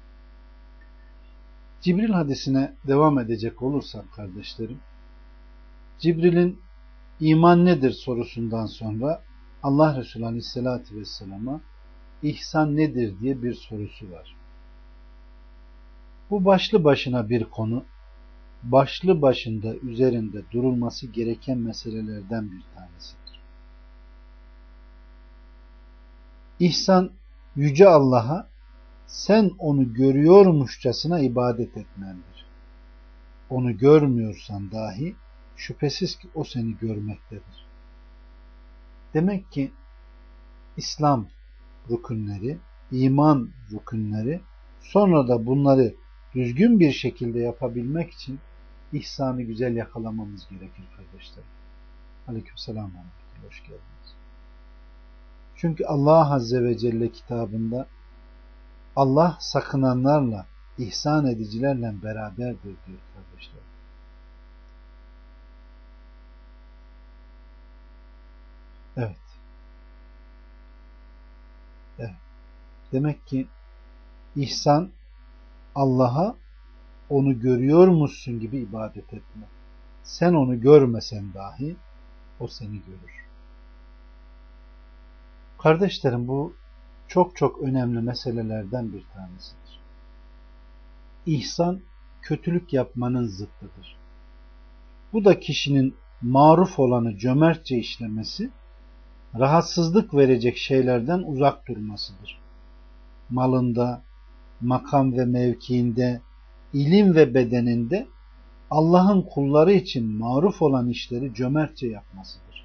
Cibril hadisine devam edecek olursak kardeşlerim, Cibril'in iman nedir sorusundan sonra Allah Resulü Aleyhisselatü Vesselam'a ihsan nedir diye bir sorusu var. Bu başlı başına bir konu, başlı başında üzerinde durulması gereken meselelerden bir tanesidir. İhsan, Yüce Allah'a sen onu görüyormuşçasına ibadet etmendir. Onu görmüyorsan dahi şüphesiz ki o seni görmektedir. Demek ki İslam rükünleri, iman rükünleri, sonra da bunları düzgün bir şekilde yapabilmek için ihsanı güzel yakalamamız gerekir kardeşlerim. Aleykümselam. Hoş geldiniz. Çünkü Allah Azze ve Celle kitabında Allah sakınanlarla, ihsan edicilerle beraberdir diyor kardeşler. Evet. Evet. Demek ki ihsan Allah'a onu görüyormuşsun gibi ibadet etme. Sen onu görmesen dahi o seni görür. Kardeşlerim, bu çok çok önemli meselelerden bir tanesidir. İhsan kötülük yapmanın zıttıdır. Bu da kişinin maruf olanı cömertçe işlemesi, rahatsızlık verecek şeylerden uzak durmasıdır. Malında, makam ve mevkiinde, ilim ve bedeninde Allah'ın kulları için maruf olan işleri cömertçe yapmasıdır.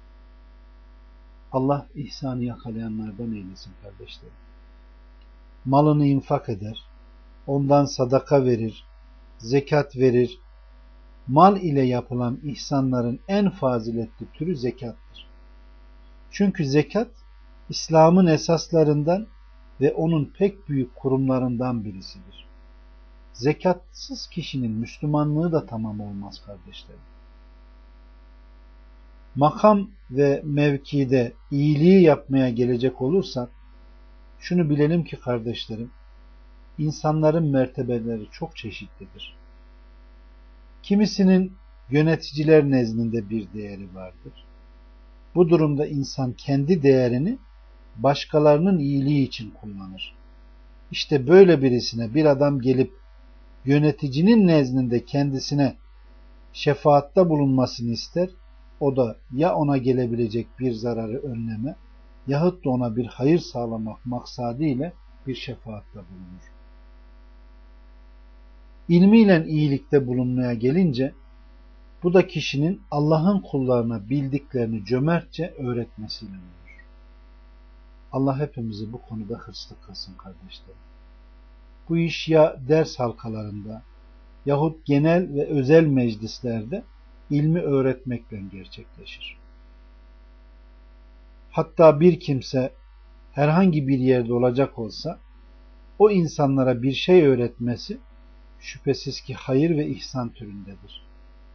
Allah ihsanı yakalayanlardan eylesin kardeşlerim. Malını infak eder, ondan sadaka verir, zekat verir. Mal ile yapılan ihsanların en faziletli türü zekattır. Çünkü zekat İslam'ın esaslarından ve onun pek büyük kurumlarından birisidir. Zekatsız kişinin Müslümanlığı da tamam olmaz kardeşlerim. Makam ve mevkide iyiliği yapmaya gelecek olursak, şunu bilelim ki kardeşlerim, insanların mertebeleri çok çeşitlidir. Kimisinin yöneticiler nezdinde bir değeri vardır. Bu durumda insan kendi değerini başkalarının iyiliği için kullanır. İşte böyle birisine bir adam gelip yöneticinin nezdinde kendisine şefaatte bulunmasını ister, o da ya ona gelebilecek bir zararı önleme yahut da ona bir hayır sağlamak maksadıyla bir şefaatte bulunur. İlmiyle iyilikte bulunmaya gelince bu da kişinin Allah'ın kullarına bildiklerini cömertçe öğretmesiyle olur. Allah hepimizi bu konuda hırslı kılsın kardeşlerim. Bu iş ya ders halkalarında yahut genel ve özel meclislerde ilmi öğretmekle gerçekleşir. Hatta bir kimse herhangi bir yerde olacak olsa o insanlara bir şey öğretmesi şüphesiz ki hayır ve ihsan türündedir.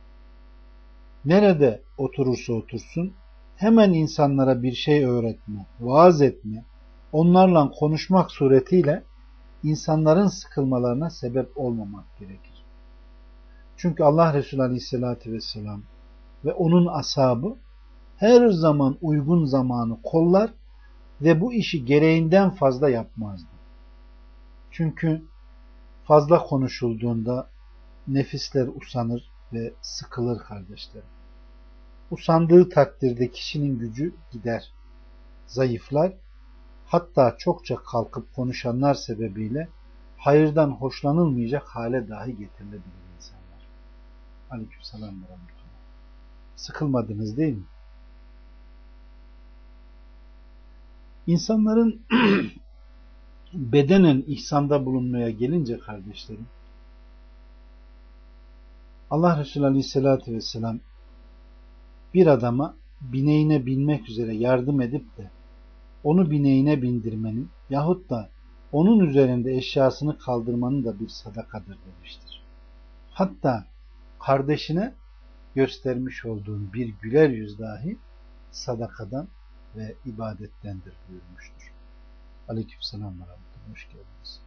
Nerede oturursa otursun hemen insanlara bir şey öğretme, vaaz etme, onlarla konuşmak suretiyle insanların sıkılmalarına sebep olmamak gerekir. Çünkü Allah Resulü Aleyhisselatü Vesselam ve onun ashabı her zaman uygun zamanı kollar ve bu işi gereğinden fazla yapmazdı. Çünkü fazla konuşulduğunda nefisler usanır ve sıkılır kardeşlerim. Usandığı takdirde kişinin gücü gider, zayıflar, hatta çokça kalkıp konuşanlar sebebiyle hayırdan hoşlanılmayacak hale dahi getirilebilir insanlar. Aleykümselam ve rahmetullah. Sıkılmadınız değil mi? İnsanların bedenen ihsanda bulunmaya gelince kardeşlerim, Allah Resulü Aleyhisselatü Vesselam bir adama bineğine binmek üzere yardım edip de onu bineğine bindirmenin yahut da onun üzerinde eşyasını kaldırmanın da bir sadakadır demiştir. Hatta kardeşine göstermiş olduğun bir güler yüz dahi sadakadan ve ibadettendir buyurmuştur. Aleykümselam ve rahmetullah. Hoş geldiniz.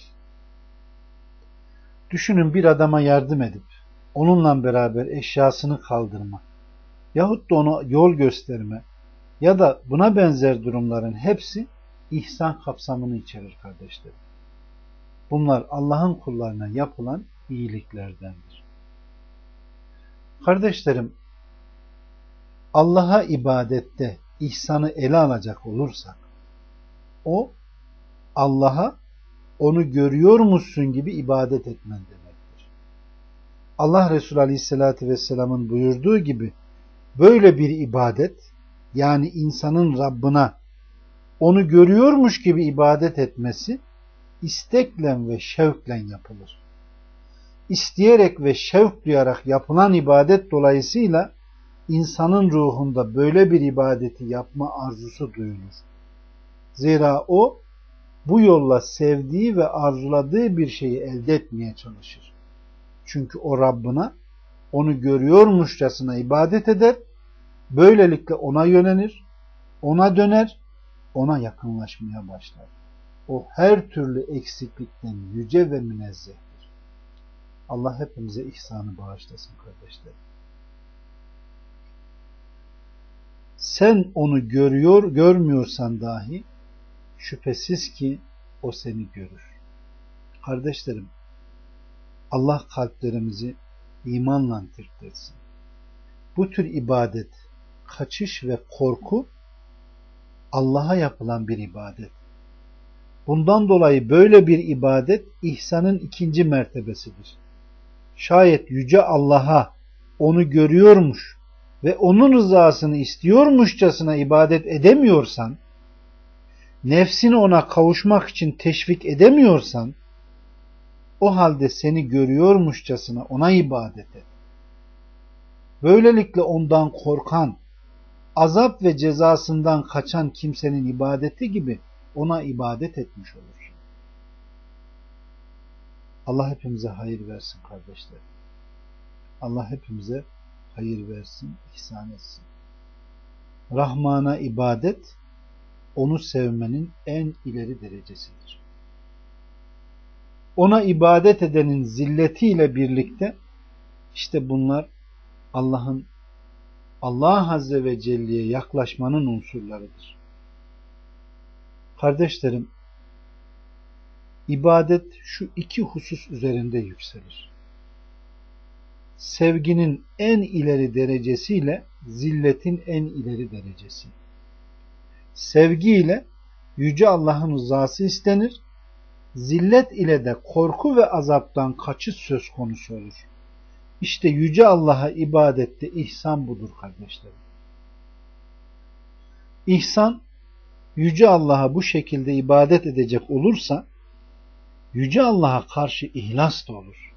Düşünün, bir adama yardım edip onunla beraber eşyasını kaldırma yahut da ona yol gösterme ya da buna benzer durumların hepsi ihsan kapsamını içerir kardeşlerim. Bunlar Allah'ın kullarına yapılan iyiliklerdendir. Kardeşlerim, Allah'a ibadette ihsanı ele alacak olursak, o Allah'a onu görüyormuşsun gibi ibadet etmen demektir. Allah Resulü Aleyhisselatü Vesselam'ın buyurduğu gibi böyle bir ibadet, yani insanın Rabbına onu görüyormuş gibi ibadet etmesi istekle ve şevkle yapılır. İsteyerek ve şevk duyarak yapılan ibadet dolayısıyla insanın ruhunda böyle bir ibadeti yapma arzusu duyulur. Zira o bu yolla sevdiği ve arzuladığı bir şeyi elde etmeye çalışır. Çünkü o Rabbına onu görüyormuşçasına ibadet eder, böylelikle ona yönelir, ona döner, ona yakınlaşmaya başlar. O her türlü eksiklikten yüce ve münezzehtir. Allah hepimize ihsanı bağışlasın kardeşlerim. Sen onu görüyor, görmüyorsan dahi şüphesiz ki o seni görür. Kardeşlerim, Allah kalplerimizi imanla tirtletsin. Bu tür ibadet, kaçış ve korku Allah'a yapılan bir ibadet. Bundan dolayı böyle bir ibadet ihsanın ikinci mertebesidir. Şayet yüce Allah'a onu görüyormuş ve onun rızasını istiyormuşçasına ibadet edemiyorsan, nefsini ona kavuşmak için teşvik edemiyorsan, o halde seni görüyormuşçasına ona ibadet et. Böylelikle ondan korkan, azap ve cezasından kaçan kimsenin ibadeti gibi ona ibadet etmiş olur. Allah hepimize hayır versin kardeşler. Allah hepimize hayır versin, ihsan etsin. Rahman'a ibadet, onu sevmenin en ileri derecesidir. Ona ibadet edenin zilletiyle birlikte işte bunlar Allah'ın Allah Azze ve Celle'ye yaklaşmanın unsurlarıdır. Kardeşlerim, ibadet şu iki husus üzerinde yükselir. Sevginin en ileri derecesiyle zilletin en ileri derecesi. Sevgi ile yüce Allah'ın rızası istenir, zillet ile de korku ve azaptan kaçış söz konusu olur. İşte yüce Allah'a ibadette ihsan budur kardeşlerim. İhsan, yüce Allah'a bu şekilde ibadet edecek olursa, yüce Allah'a karşı ihlas da olur.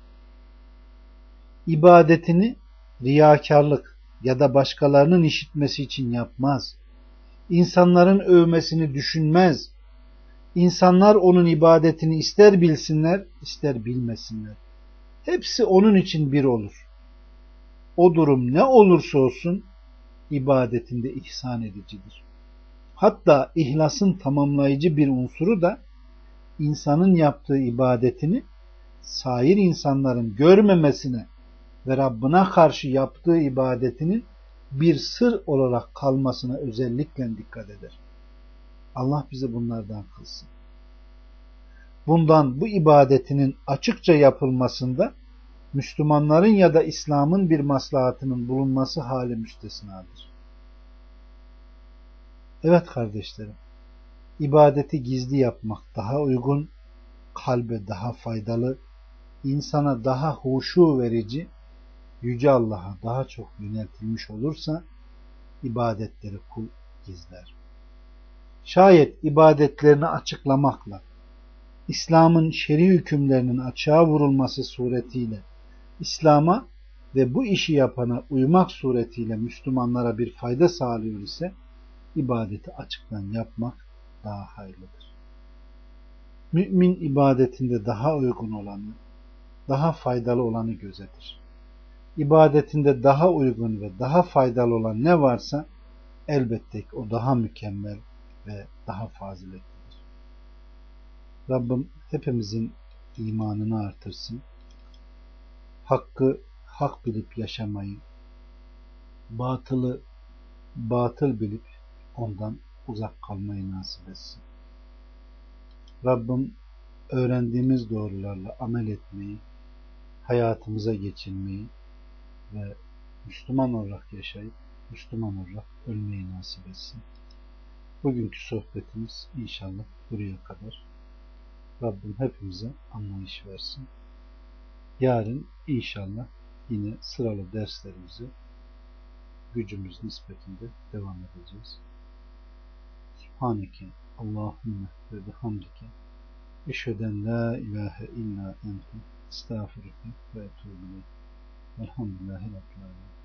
İbadetini riyakarlık ya da başkalarının işitmesi için yapmaz. İnsanların övmesini düşünmez. İnsanlar onun ibadetini ister bilsinler, ister bilmesinler. Hepsi onun için bir olur. O durum ne olursa olsun ibadetinde ihsan edicidir. Hatta ihlasın tamamlayıcı bir unsuru da insanın yaptığı ibadetini sair insanların görmemesine ve Rabbine karşı yaptığı ibadetinin bir sır olarak kalmasına özellikle dikkat eder. Allah bizi bunlardan kılsın. Bundan, bu ibadetinin açıkça yapılmasında Müslümanların ya da İslam'ın bir maslahatının bulunması hali müstesnadır. Evet kardeşlerim, ibadeti gizli yapmak daha uygun, kalbe daha faydalı, insana daha huşu verici, Yüce Allah'a daha çok yöneltilmiş olursa ibadetleri kul gizler. Şayet ibadetlerini açıklamakla, İslam'ın şer'i hükümlerinin açığa vurulması suretiyle, İslam'a ve bu işi yapana uymak suretiyle Müslümanlara bir fayda sağlıyor ise, ibadeti açıktan yapmak daha hayırlıdır. Mümin ibadetinde daha uygun olanı, daha faydalı olanı gözetir. İbadetinde daha uygun ve daha faydalı olan ne varsa elbette ki o daha mükemmel ve daha faziletlidir. Rabbim hepimizin imanını artırsın. Hakkı hak bilip yaşamayı, batılı batıl bilip ondan uzak kalmayı nasip etsin. Rabbim öğrendiğimiz doğrularla amel etmeyi, hayatımıza geçirmeyi ve Müslüman olarak yaşayıp Müslüman olarak ölmeyi nasip etsin. Bugünkü sohbetimiz inşallah buraya kadar. Rabbim hepimize anlayış versin. Yarın inşallah yine sıralı derslerimizi gücümüz nispetinde devam edeceğiz. Subhaneke Allahümme ve bihamdike eşheden la ilahe illa ente estağfurüke ve etûbü ileyk. Velhamdülillahi Rabbil âlemin.